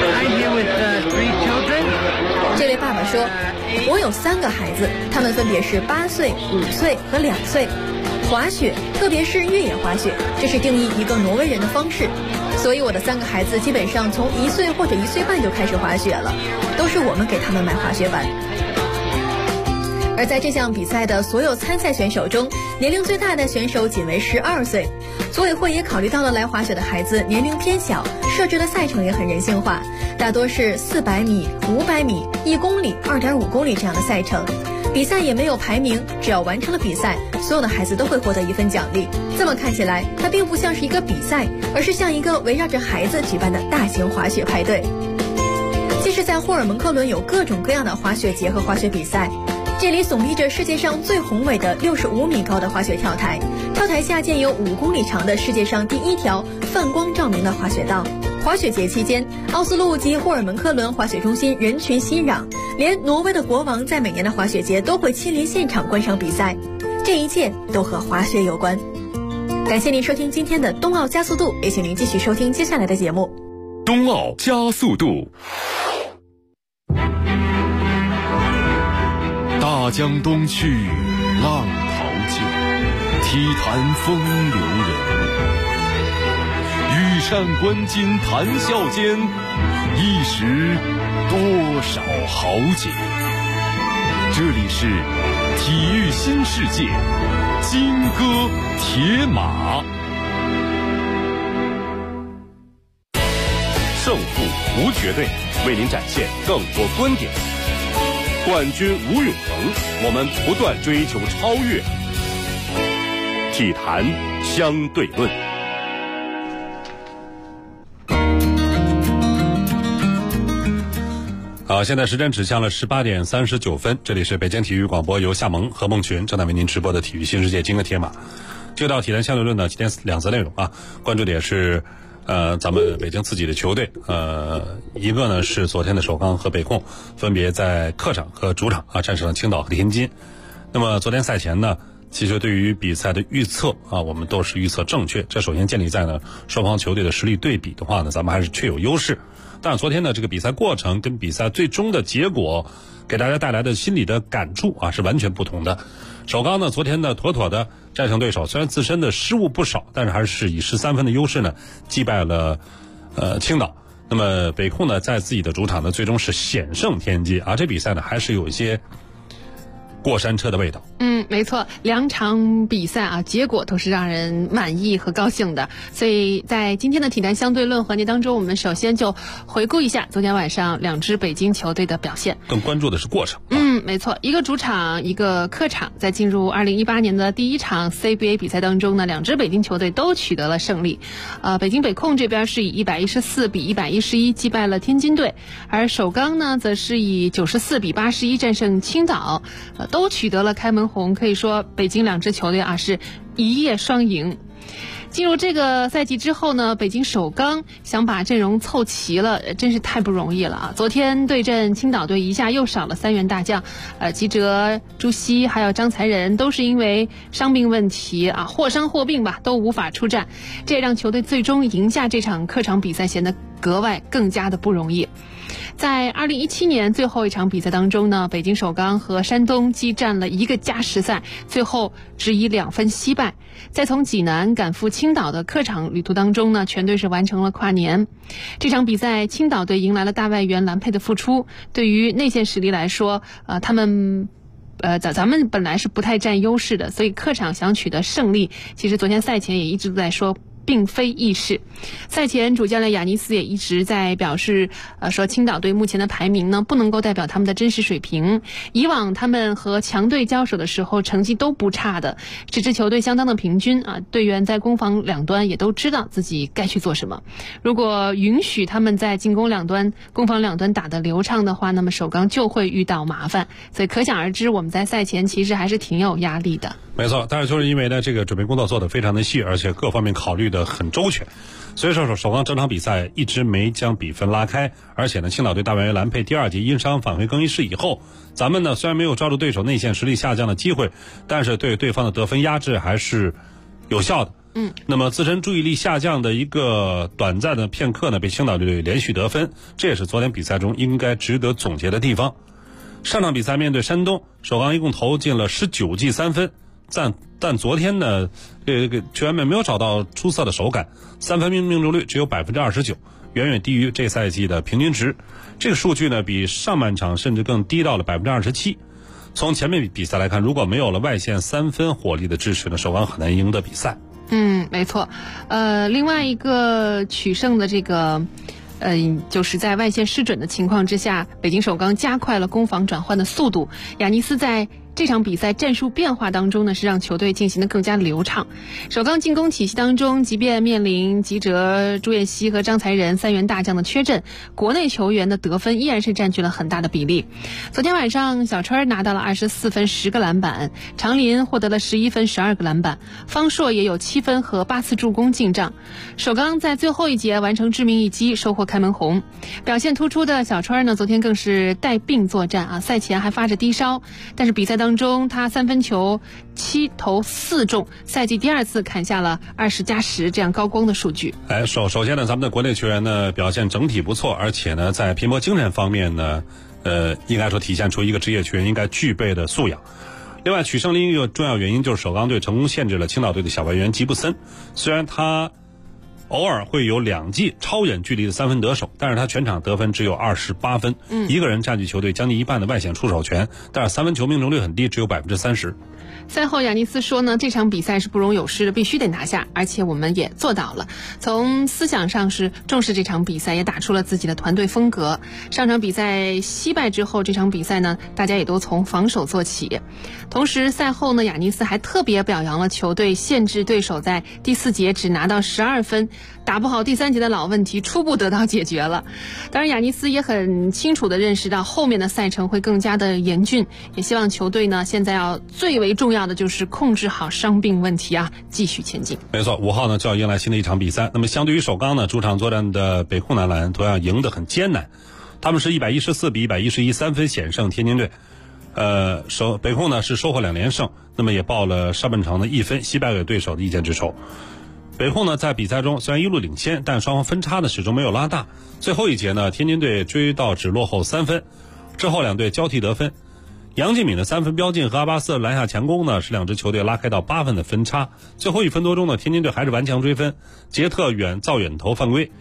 这位爸爸说，我有3个孩子，他们分别是8岁、5岁和2岁。滑雪，特别是越野滑雪，这是定义一个挪威人的方式。所以我的3个孩子基本上从1岁或者1岁半就开始滑雪了，都是我们给他们买滑雪板。而在这项比赛的所有参赛选手中，年龄最大的选手仅为12岁。组委会也考虑到了来滑雪的孩子年龄偏小，设置的赛程也很人性化，大多是400米、500米、1公里、2.5公里这样的赛程。比赛也没有排名，只要完成了比赛，所有的孩子都会获得一份奖励。这么看起来，它并不像是一个比赛，而是像一个围绕着孩子举办的大型滑雪派对。即使在霍尔蒙克伦有各种各样的滑雪节和滑雪比赛，这里耸立着世界上最宏伟的65米高的滑雪跳台，跳台下建有5公里长的世界上第1条泛光照明的滑雪道。滑雪节期间，奥斯陆及霍尔蒙克伦滑雪中心人群熙攘，连挪威的国王在每年的滑雪节都会亲临现场观赏比赛。这一切都和滑雪有关。感谢您收听今天的冬奥加速度，也请您继续收听接下来的节目。 冬奥加速度。大江东去，浪淘尽，体坛风流人物。羽扇纶巾谈笑间，一时多少豪杰。这里是体育新世界，金戈铁马。胜负无绝对，为您展现更多观点。冠军无永恒，我们不断追求超越。体坛相对论。 好，现在时间指向了18点39分，这里是北京体育广播，由夏萌和孟群正在为您直播的体育新世界金戈铁马。就到体坛相对论呢，今天2则内容啊，关注点是咱们北京自己的球队，一个呢是昨天的首钢和北控分别在客场和主场战胜了青岛和天津。那么昨天赛前呢，其实对于比赛的预测我们都是预测正确。这首先建立在呢双方球队的实力对比的话呢，咱们还是确有优势。但是昨天的这个比赛过程跟比赛最终的结果给大家带来的心理的感触是完全不同的。首钢呢昨天呢妥妥的战胜对手，虽然自身的失误不少，但是还是以13分的优势呢击败了青岛。那么北控呢在自己的主场呢最终是险胜天津这比赛呢还是有一些过山车的味道。 没错，2场比赛结果都是让人满意和高兴的。所以在今天的体坛相对论环节当中，我们首先就回顾一下昨天晚上2支北京球队的表现。 更关注的是过程。 没错，一个主场一个客场。在进入2018年的第一场 CBA 比赛当中呢，2支北京球队都取得了胜利。北京北控这边是以114比111击败了天津队，而首钢呢则是以94比81战胜青岛，都取得了开门红。可以说北京2支球队是一夜双赢。进入这个赛季之后呢，北京首钢想把阵容凑齐了，真是太不容易了昨天对阵青岛队一下又少了3员大将，吉哲、朱熹还有张才仁都是因为伤病问题或伤或病吧，都无法出战，这也让球队最终赢下这场客场比赛显得格外更加的不容易。在2017年最后一场比赛当中呢，北京首钢和山东激战了1个加时赛，最后只以2分惜败。在从济南赶赴青岛的客场旅途当中呢，全队是完成了跨年。这场比赛青岛队迎来了大外援兰佩的复出，对于内线实力来说他们咱们本来是不太占优势的，所以客场想取得胜利，其实昨天赛前也一直都在说并非易事。赛前主教练雅尼斯也一直在表示说青岛队目前的排名呢不能够代表他们的真实水平，以往他们和强队交手的时候成绩都不差的，这支球队相当的平均队员在攻防两端也都知道自己该去做什么。如果允许他们在进攻两端攻防两端打得流畅的话，那么首钢就会遇到麻烦，所以可想而知我们在赛前其实还是挺有压力的。 没错，但是就是因为呢这个准备工作做得非常的细，而且各方面考虑得很周全，所以说首钢整场比赛一直没将比分拉开。而且呢青岛队大外援兰佩第2节因伤返回更衣室以后，咱们呢虽然没有抓住对手内线实力下降的机会，但是对对方的得分压制还是有效的。那么自身注意力下降的一个短暂的片刻呢，被青岛队连续得分，这也是昨天比赛中应该值得总结的地方。上场比赛面对山东，首钢一共投进了19记3分，但昨天呢这个球员们没有找到出色的手感，3分命中率只有 29%， 远远低于这赛季的平均值。这个数据呢比上半场甚至更低到了 27%。 从前面比赛来看，如果没有了外线3分火力的支持呢，首钢很难赢得比赛。 没错。另外一个取胜的这个就是在外线失准的情况之下，北京首钢加快了攻防转换的速度。雅尼斯在这场比赛战术变化当中呢，是让球队进行的更加流畅。首钢进攻体系当中，即便面临吉哲、朱彦西和张才仁3员大将的缺阵，国内球员的得分依然是占据了很大的比例。昨天晚上小川拿到了24分10个篮板，常林获得了11分12个篮板，方硕也有7分和8次助攻进账。首钢在最后一节完成致命一击，收获开门红。表现突出的小川呢，昨天更是带病作战赛前还发着低烧，但是比赛当中他3分球7投4中，赛季第2次砍下了20加10这样高光的数据。 首先呢，咱们的国内球员呢表现整体不错，而且呢在拼搏精神方面呢应该说体现出一个职业球员应该具备的素养。另外取胜另一个重要原因就是首钢队成功限制了青岛队的小外援吉布森，虽然他偶尔会有2记超远距离的3分得手，但是他全场得分只有28分，一个人占据球队将近一半的外线出手权，但是3分球命中率很低，只有 30%。 赛后雅尼斯说呢，这场比赛是不容有失的，必须得拿下，而且我们也做到了。从思想上是重视这场比赛，也打出了自己的团队风格。上场比赛惜败之后，这场比赛呢大家也都从防守做起。同时赛后呢，雅尼斯还特别表扬了球队限制对手在第4节只拿到12分， 打不好第3节的老问题初步得到解决了。当然亚尼斯也很清楚地认识到后面的赛程会更加的严峻，也希望球队呢现在要最为重要的就是控制好伤病问题啊，继续前进。 没错，5号呢就要迎来新的一场比赛。那么相对于首钢呢，主场作战的北控男篮同样赢得很艰难，他们是114比111 3分险胜天津队。北控呢是收获2连胜，那么也报了上半场的1分惜败给对手的一箭之仇。北控呢在比赛中虽然一路领先，但双方分差呢始终没有拉大。最后一节呢，天津队追到只落后3分，之后两队交替得分。杨敬敏的3分飙进和阿巴斯的篮下强攻呢，使两支球队拉开到8分的分差。最后1分多钟呢，天津队还是顽强追分，杰特造远投犯规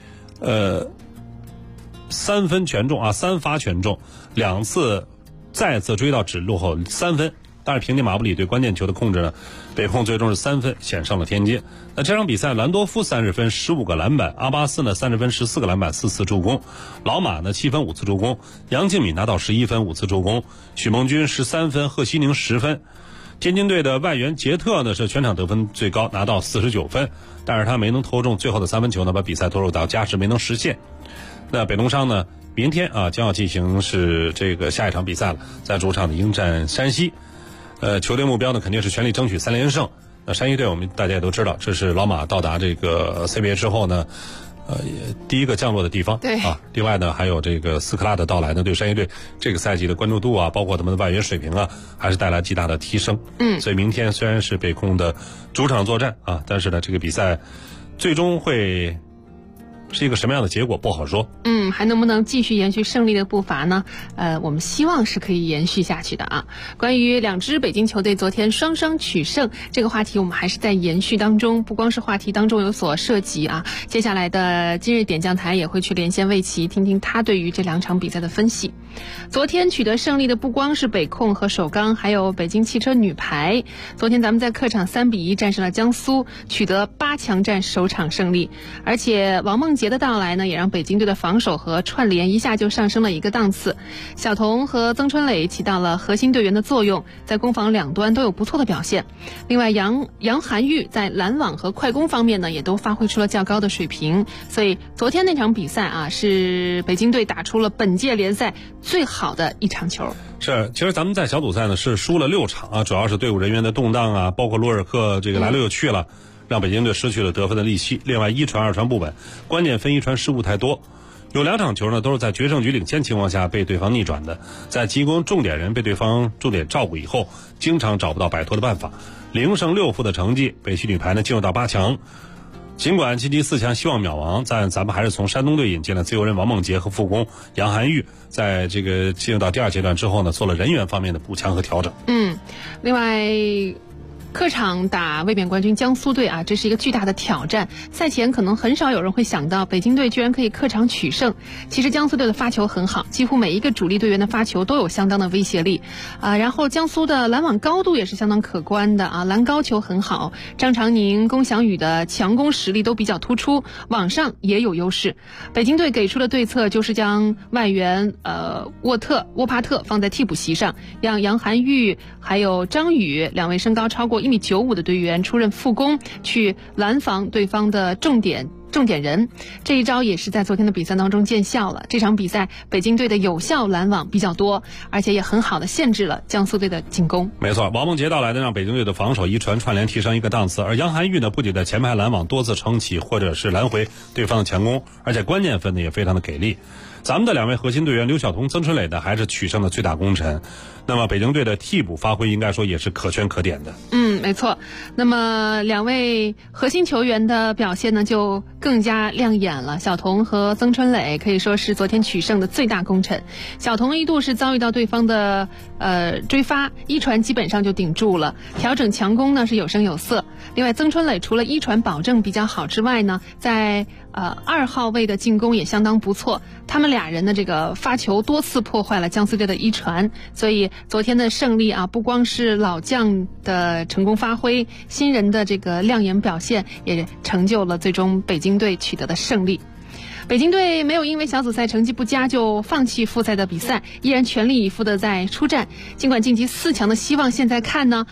，3分全中啊，3发全中，2次再次追到只落后3分。但是凭借马布里对关键球的控制呢，北控最终是3分险胜了天津。那这场比赛，兰多夫30分15个篮板，阿巴斯呢30分14个篮板4次助攻，老马呢7分5次助攻，杨敬敏拿到11分5次助攻，许梦军13分，贺西宁10分。天津队的外援杰特呢是全场得分最高，拿到49分，但是他没能投中最后的3分球呢，把比赛拖入到加时没能实现。那北农商呢明天将要进行是这个下一场比赛了，在主场的迎战山西。球队目标呢肯定是全力争取3连胜。那山西队我们大家也都知道，这是老马到达这个 CBA 之后呢，第一个降落的地方。 对啊，另外呢还有这个斯科拉的到来呢，对山西队这个赛季的关注度啊，包括他们的外援水平啊，还是带来极大的提升。所以明天虽然是北控的主场作战啊，但是呢这个比赛最终会是一个什么样的结果不好说。 还能不能继续延续胜利的步伐呢？我们希望是可以延续下去的啊。关于两支北京球队昨天双双取胜这个话题，我们还是在延续当中，不光是话题当中有所涉及啊。接下来的今日点将台也会去连线魏琪，听听他对于这2场比赛的分析。昨天取得胜利的不光是北控和首钢，还有北京汽车女排。昨天咱们在客场3比1战胜了江苏，取得8强战首场胜利。而且王梦洁的到来呢，也让北京队的防守和串联一下就上升了一个档次。小童和曾春蕾起到了核心队员的作用，在攻防两端都有不错的表现。另外杨涵玉在拦网和快攻方面呢，也都发挥出了较高的水平。所以昨天那场比赛啊，是北京队打出了本届联赛最好的一场球。 是，其实咱们在小组赛呢是输了6场啊，主要是队伍人员的动荡啊，包括罗尔克这个来了又去了，让北京队失去了得分的利器。另外一传二传不稳，关键分一传失误太多。有2场球呢都是在决胜局领先情况下被对方逆转的，在进攻重点人被对方重点照顾以后，经常找不到摆脱的办法。0胜6负的成绩，北汽女排呢进入到8强。尽管晋级4强希望渺茫，但咱们还是从山东队引进了自由人王梦洁和副攻杨涵玉，在这个进入到第2阶段之后呢，做了人员方面的补强和调整。 另外客场打卫冕冠军江苏队啊，这是一个巨大的挑战。赛前可能很少有人会想到北京队居然可以客场取胜。其实江苏队的发球很好，几乎每一个主力队员的发球都有相当的威胁力然后江苏的拦网高度也是相当可观的啊，拦高球很好。张常宁、龚翔宇的强攻实力都比较突出，网上也有优势。北京队给出的对策就是将外援沃帕特放在替补席上，让杨涵玉还有张宇2位身高超过1.95米的队员出任副攻，去拦防对方的重点人。这一招也是在昨天的比赛当中见效了。这场比赛北京队的有效拦网比较多，而且也很好的限制了江苏队的进攻。 没错，王梦洁到来呢，让北京队的防守一传串联提升一个档次。而杨涵玉呢，不仅在前排拦网多次撑起或者是拦回对方的强攻，而且关键分呢也非常的给力。咱们的2位核心队员刘晓彤、曾春蕾呢，还是取胜的最大功臣。那么北京队的替补发挥应该说也是可圈可点的。 没错。那么2位核心球员的表现呢就更加亮眼了。小童和曾春蕾可以说是昨天取胜的最大功臣。小童一度是遭遇到对方的追发，一传基本上就顶住了，调整强攻呢是有声有色。另外曾春蕾除了一传保证比较好之外呢，在2号位的进攻也相当不错。他们俩人的这个发球多次破坏了江苏队的一传，所以昨天的胜利啊，不光是老将的成功发挥，新人的这个亮眼表现也成就了最终北京队取得的胜利。北京队没有因为小组赛成绩不佳就放弃复赛的比赛，依然全力以赴的在出战。尽管晋级4强的希望现在看呢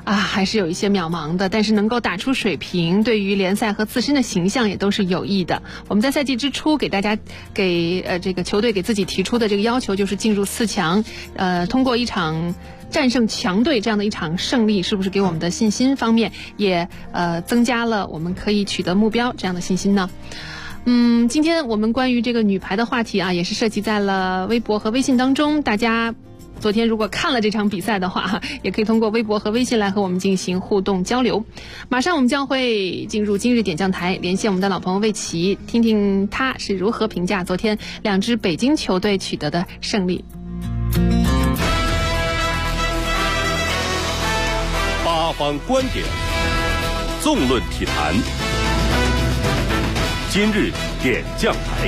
还是有一些渺茫的，但是能够打出水平，对于联赛和自身的形象也都是有益的。我们在赛季之初给这个球队给自己提出的这个要求就是进入4强，通过一场战胜强队这样的一场胜利，是不是给我们的信心方面也增加了我们可以取得目标这样的信心呢？今天我们关于这个女排的话题也是涉及在了微博和微信当中。大家昨天如果看了这场比赛的话，也可以通过微博和微信来和我们进行互动交流。马上我们将会进入今日点将台，连线我们的老朋友魏琦，听听他是如何评价昨天2支北京球队取得的胜利。 八方观点，纵论体坛，今日点将台。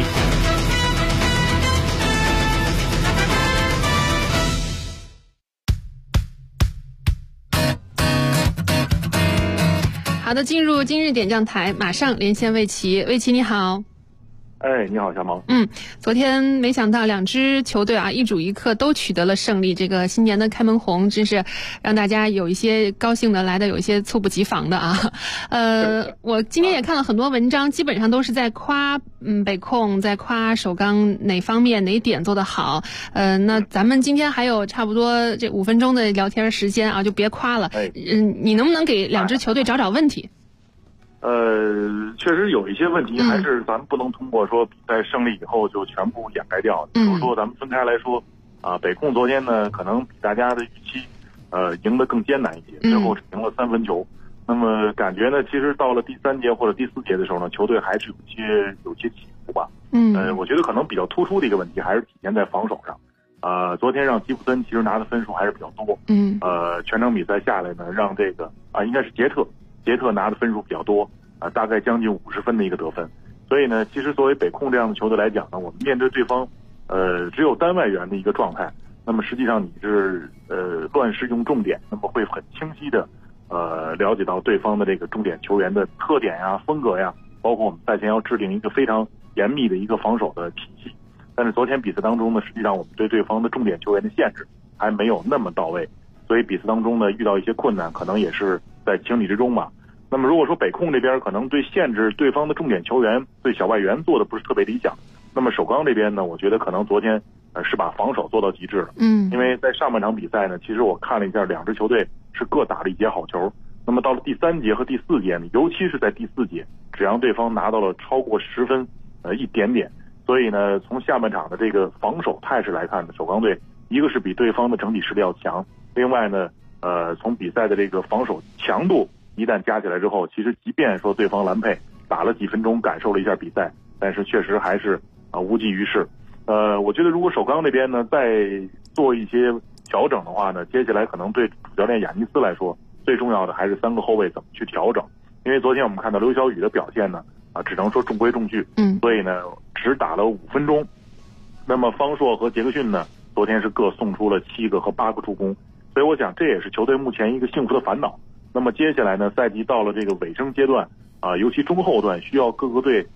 好的，进入今日点将台，马上连线魏琦。魏琦你好。 你好，小毛。 昨天没想到2支球队一主一客都取得了胜利，这个新年的开门红真是让大家有一些高兴的来的有一些猝不及防的我今天也看了很多文章，基本上都是在夸北控，在夸首钢哪方面哪点做得好。那咱们今天还有差不多这5分钟的聊天时间就别夸了。你能不能给2支球队找问题？ 确实有一些问题，还是咱们不能通过说比赛胜利以后就全部掩盖掉。比如说咱们分开来说，北控昨天呢可能比大家的预期，赢得更艰难一些，最后只赢了3分球。那么感觉呢，其实到了第3节或者第4节的时候呢，球队还是有些起伏吧。我觉得可能比较突出的一个问题还是体现在防守上。昨天让吉普森其实拿的分数还是比较多。全场比赛下来呢，让这个应该是杰特拿的分数比较多，大概将近50分的一个得分。所以呢，其实作为北控这样的球队来讲呢，我们面对对方只有单外援的一个状态，那么实际上你是乱世用重点，那么会很清晰的了解到对方的这个重点球员的特点呀、风格呀，包括我们赛前要制定一个非常严密的一个防守的体系。但是昨天比赛当中呢，实际上我们对对方的重点球员的限制还没有那么到位，所以比赛当中呢遇到一些困难，可能也是在情理之中嘛。那么如果说北控这边可能对限制对方的重点球员、对小外援做的不是特别理想，那么首钢这边呢，我觉得可能昨天是把防守做到极致了。因为在上半场比赛呢，其实我看了一下2支球队是各打了一节好球。那么到了第3节和第4节呢，尤其是在第4节，只让对方拿到了超过10分一点点。所以呢，从下半场的这个防守态势来看呢，首钢队一个是比对方的整体实力要强，另外呢，从比赛的这个防守强度一旦加起来之后，其实即便说对方蓝配打了几分钟，感受了一下比赛，但是确实还是无济于事。我觉得如果首钢那边呢再做一些调整的话呢，接下来可能对主教练雅尼斯来说，最重要的还是3个后卫怎么去调整。因为昨天我们看到刘晓宇的表现呢，只能说中规中矩，所以呢只打了5分钟。那么方硕和杰克逊呢，昨天是各送出了7个和8个助攻，所以我想这也是球队目前一个幸福的烦恼。那么接下来呢，赛季到了这个尾声阶段尤其中后段需要各个队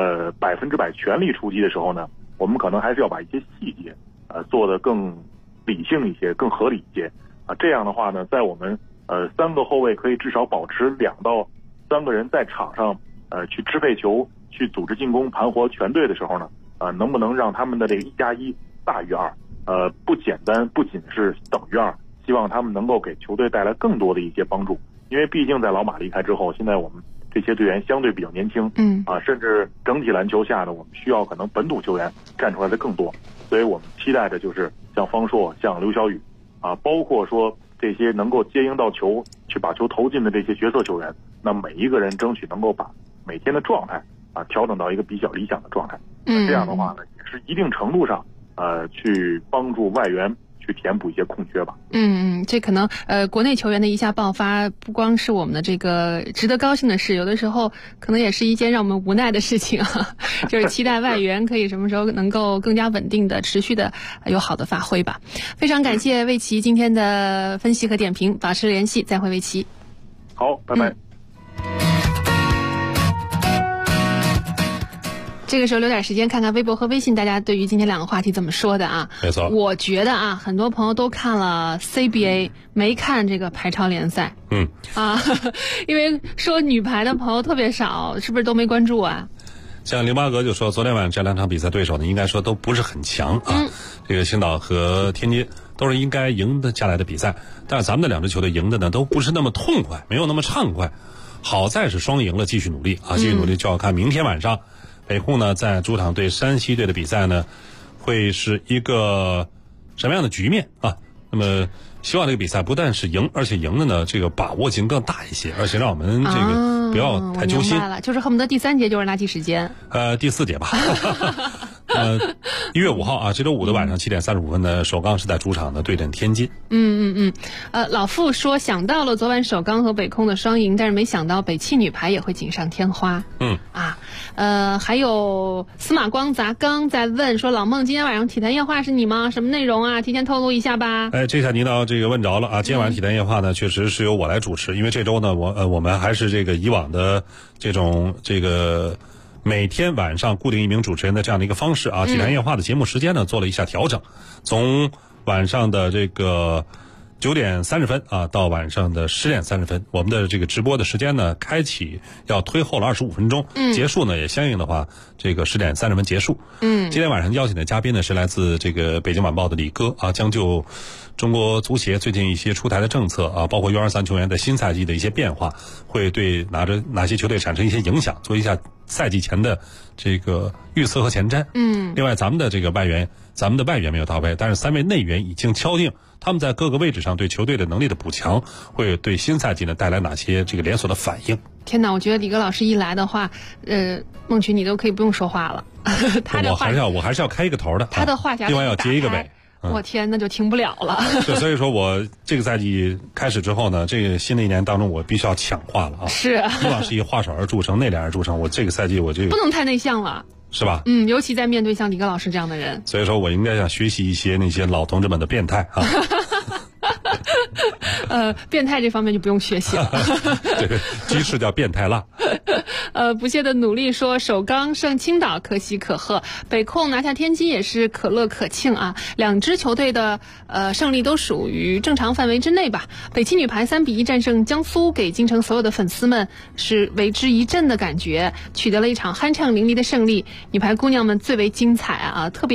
100%全力出击的时候呢，我们可能还是要把一些细节做得更理性一些、更合理一些这样的话呢，在我们3个后卫可以至少保持2到3个人在场上去支配球、去组织进攻、盘活全队的时候呢，能不能让他们的这个1+1大于2？不仅是等于2，希望他们能够给球队带来更多的一些帮助。因为毕竟在老马离开之后，现在我们这些队员相对比较年轻，甚至整体篮球下呢，我们需要可能本土球员站出来的更多。所以我们期待的就是像方硕、像刘晓宇包括说这些能够接应到球、去把球投进的这些角色球员，那每一个人争取能够把每天的状态调整到一个比较理想的状态。这样的话呢，也是一定程度上去帮助外援去填补一些空缺吧。 这可能国内球员的一下爆发，不光是我们的这个值得高兴的事，有的时候可能也是一件让我们无奈的事情就是期待外援可以什么时候能够更加稳定的、持续的有好的发挥吧。非常感谢魏琦今天的分析和点评，保持联系，再会魏琦。 好，拜拜。 这个时候留点时间看看微博和微信，大家对于今天两个话题怎么说的啊？ 没错， 我觉得啊，很多朋友都看了 CBA， 没看这个排超联赛。因为说女排的朋友特别少，是不是都没关注啊？ 像08哥就说，昨天晚上这2场比赛对手呢，应该说都不是很强啊。这个青岛和天津都是应该赢得下来的比赛，但是咱们的2支球队赢的呢都不是那么痛快，没有那么畅快。好在是双赢了，继续努力啊！继续努力就要看明天晚上，北控呢在主场对山西队的比赛呢，会是一个什么样的局面啊？那么希望这个比赛不但是赢，而且赢的呢这个把握性更大一些，而且让我们这个不要太揪心。 我明白了，就是恨不得第3节就是垃圾时间。 第4节吧。1月5号啊，这周5的晚上7点35分呢，首钢是在主场的对阵天津。 老傅说想到了昨晚首钢和北控的双赢，但是没想到北汽女排也会锦上添花。还有司马光砸缸在问说，老孟今天晚上体坛夜话是你吗？什么内容啊？提前透露一下吧。 这下您到这个问着了啊！今天晚上体坛夜话呢，确实是由我来主持，因为这周呢，我们还是这个以往的这种每天晚上固定1名主持人的这样的一个方式啊。体坛夜话的节目时间呢做了一下调整，从晚上的这个9点30分啊到晚上的10点30分，我们的这个直播的时间呢开启要推后了25分钟，结束呢也相应的话这个10点30分结束。今天晚上邀请的嘉宾呢是来自这个北京晚报的李哥啊，将就中国足协最近一些出台的政策啊，包括U23球员的新赛季的一些变化，会对哪些球队产生一些影响，做一下赛季前的这个预测和前瞻。另外咱们的外援没有到位，但是3位内援已经敲定，他们在各个位置上对球队的能力的补强，会对新赛季呢带来哪些这个连锁的反应。 天哪，我觉得李哥老师一来的话，孟群你都可以不用说话了。 我还是要开一个头的， 他的话匣另外要接一个尾。 我天，那就听不了了。 对，所以说我这个赛季开始之后呢，这个新的一年当中，我必须要抢话了啊！ 是， 以往是以话少而著称、内敛而著称，我这个赛季我不能太内向了， 是吧？ 尤其在面对像李哥老师这样的人， 所以说我应该想学习一些那些老同志们的变态啊。 变态这方面就不用学习了。 这个鸡翅叫变态辣。 不懈的努力说，首钢胜青岛可喜可贺，北控拿下天津也是可乐可庆啊。2支球队的胜利都属于正常范围之内吧。北汽女排3-1战胜江苏，给京城所有的粉丝们是为之一振的感觉，取得了一场酣畅淋漓的胜利。女排姑娘们最为精彩啊，特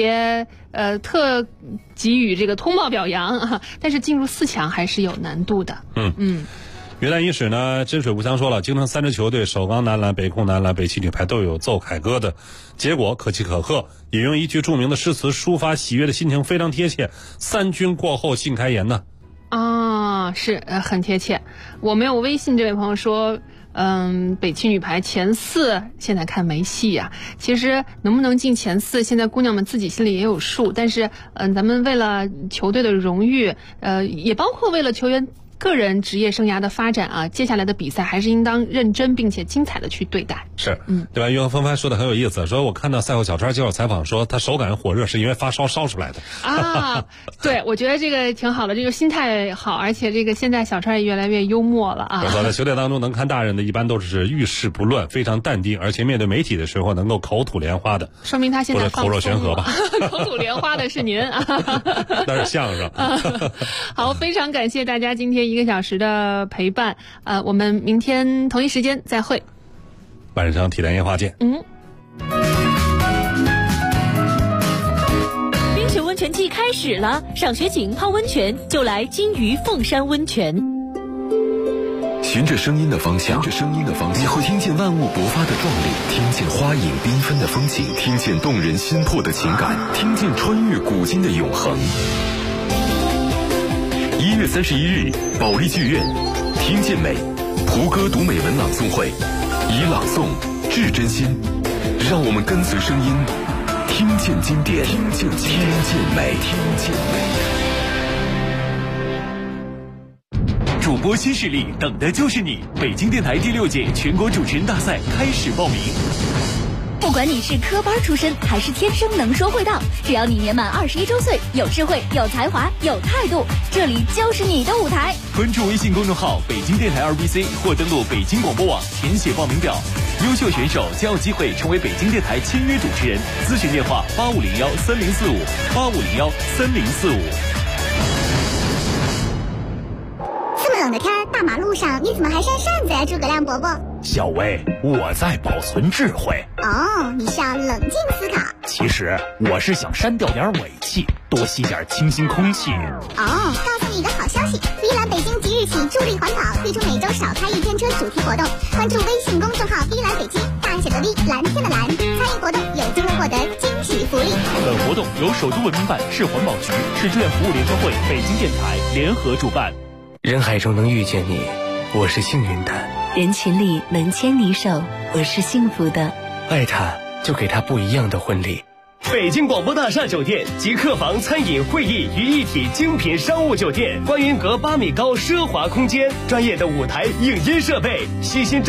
给予这个通报表扬啊，但是进入4强还是有难度的。 元旦伊始呢，真水无香说了，京城3支球队首钢男篮、北控男篮、北汽女排都有奏凯歌的结果，可喜可贺。也用一句著名的诗词抒发喜悦的心情，非常贴切。3军过后信开言呢。 是很贴切。我没有微信这位朋友说，北汽女排前4现在看没戏啊。其实能不能进前4，现在姑娘们自己心里也有数。但是咱们为了球队的荣誉，也包括为了球员个人职业生涯的发展啊，接下来的比赛还是应当认真并且精彩的去对待。 是，对吧？岳峰帆说的很有意思，说我看到赛后小川接受采访说，他手感火热是因为发烧烧出来的啊。对，我觉得这个挺好的，这个心态好，而且这个现在小川也越来越幽默了啊。 在球队当中能看大人的，一般都是遇事不乱，非常淡定，而且面对媒体的时候能够口吐莲花的。 说明他现在或者口若悬河吧。 口吐莲花的是您啊。 那是相声。 好，非常感谢大家今天1个小时的陪伴，我们明天同一时间再会。 晚上体坛夜话见。 冰雪温泉季开始了，赏雪景泡温泉就来金鱼凤山温泉。 循着声音的方向，你会听见万物勃发的壮丽，听见花影缤纷的风景，听见动人心魄的情感，听见穿越古今的永恒。1月31日，保利剧院，听见美，胡歌读美文朗诵会，以朗诵致真心，让我们跟随声音，听见经典，听见美。 主播新势力，等的就是你！北京电台第6届全国主持人大赛开始报名。 不管你是科班出身还是天生能说会道，只要你年满21周岁，有智慧、有才华、有态度，这里就是你的舞台。 关注微信公众号北京电台 RBC 或登录北京广播网填写报名表，优秀选手将有机会成为北京电台签约主持人。咨询电话8501304585013045。 这么冷的天，大马路上你怎么还扇扇子呀，诸葛亮伯伯？ 小薇，我在保存智慧。 哦，你是要冷静思考。 其实我是想删掉点尾气，多吸点清新空气。 哦，告诉你一个好消息，碧蓝北京即日起助力环保，推出每周少开一天车主题活动。关注微信公众号碧蓝北京，大写的 V， 蓝天的蓝，参与活动有机会获得惊喜福利。 本活动由首都文明办、市环保局、市志愿服务联合会、北京电台联合主办。 人海中能遇见你，我是幸运的； 人群里能牵你手，我是幸福的。 爱他，就给他不一样的婚礼。 北京广播大厦酒店集客房、餐饮、会议于一体精品商务酒店，观云阁8米高奢华空间，专业的舞台影音设备，悉心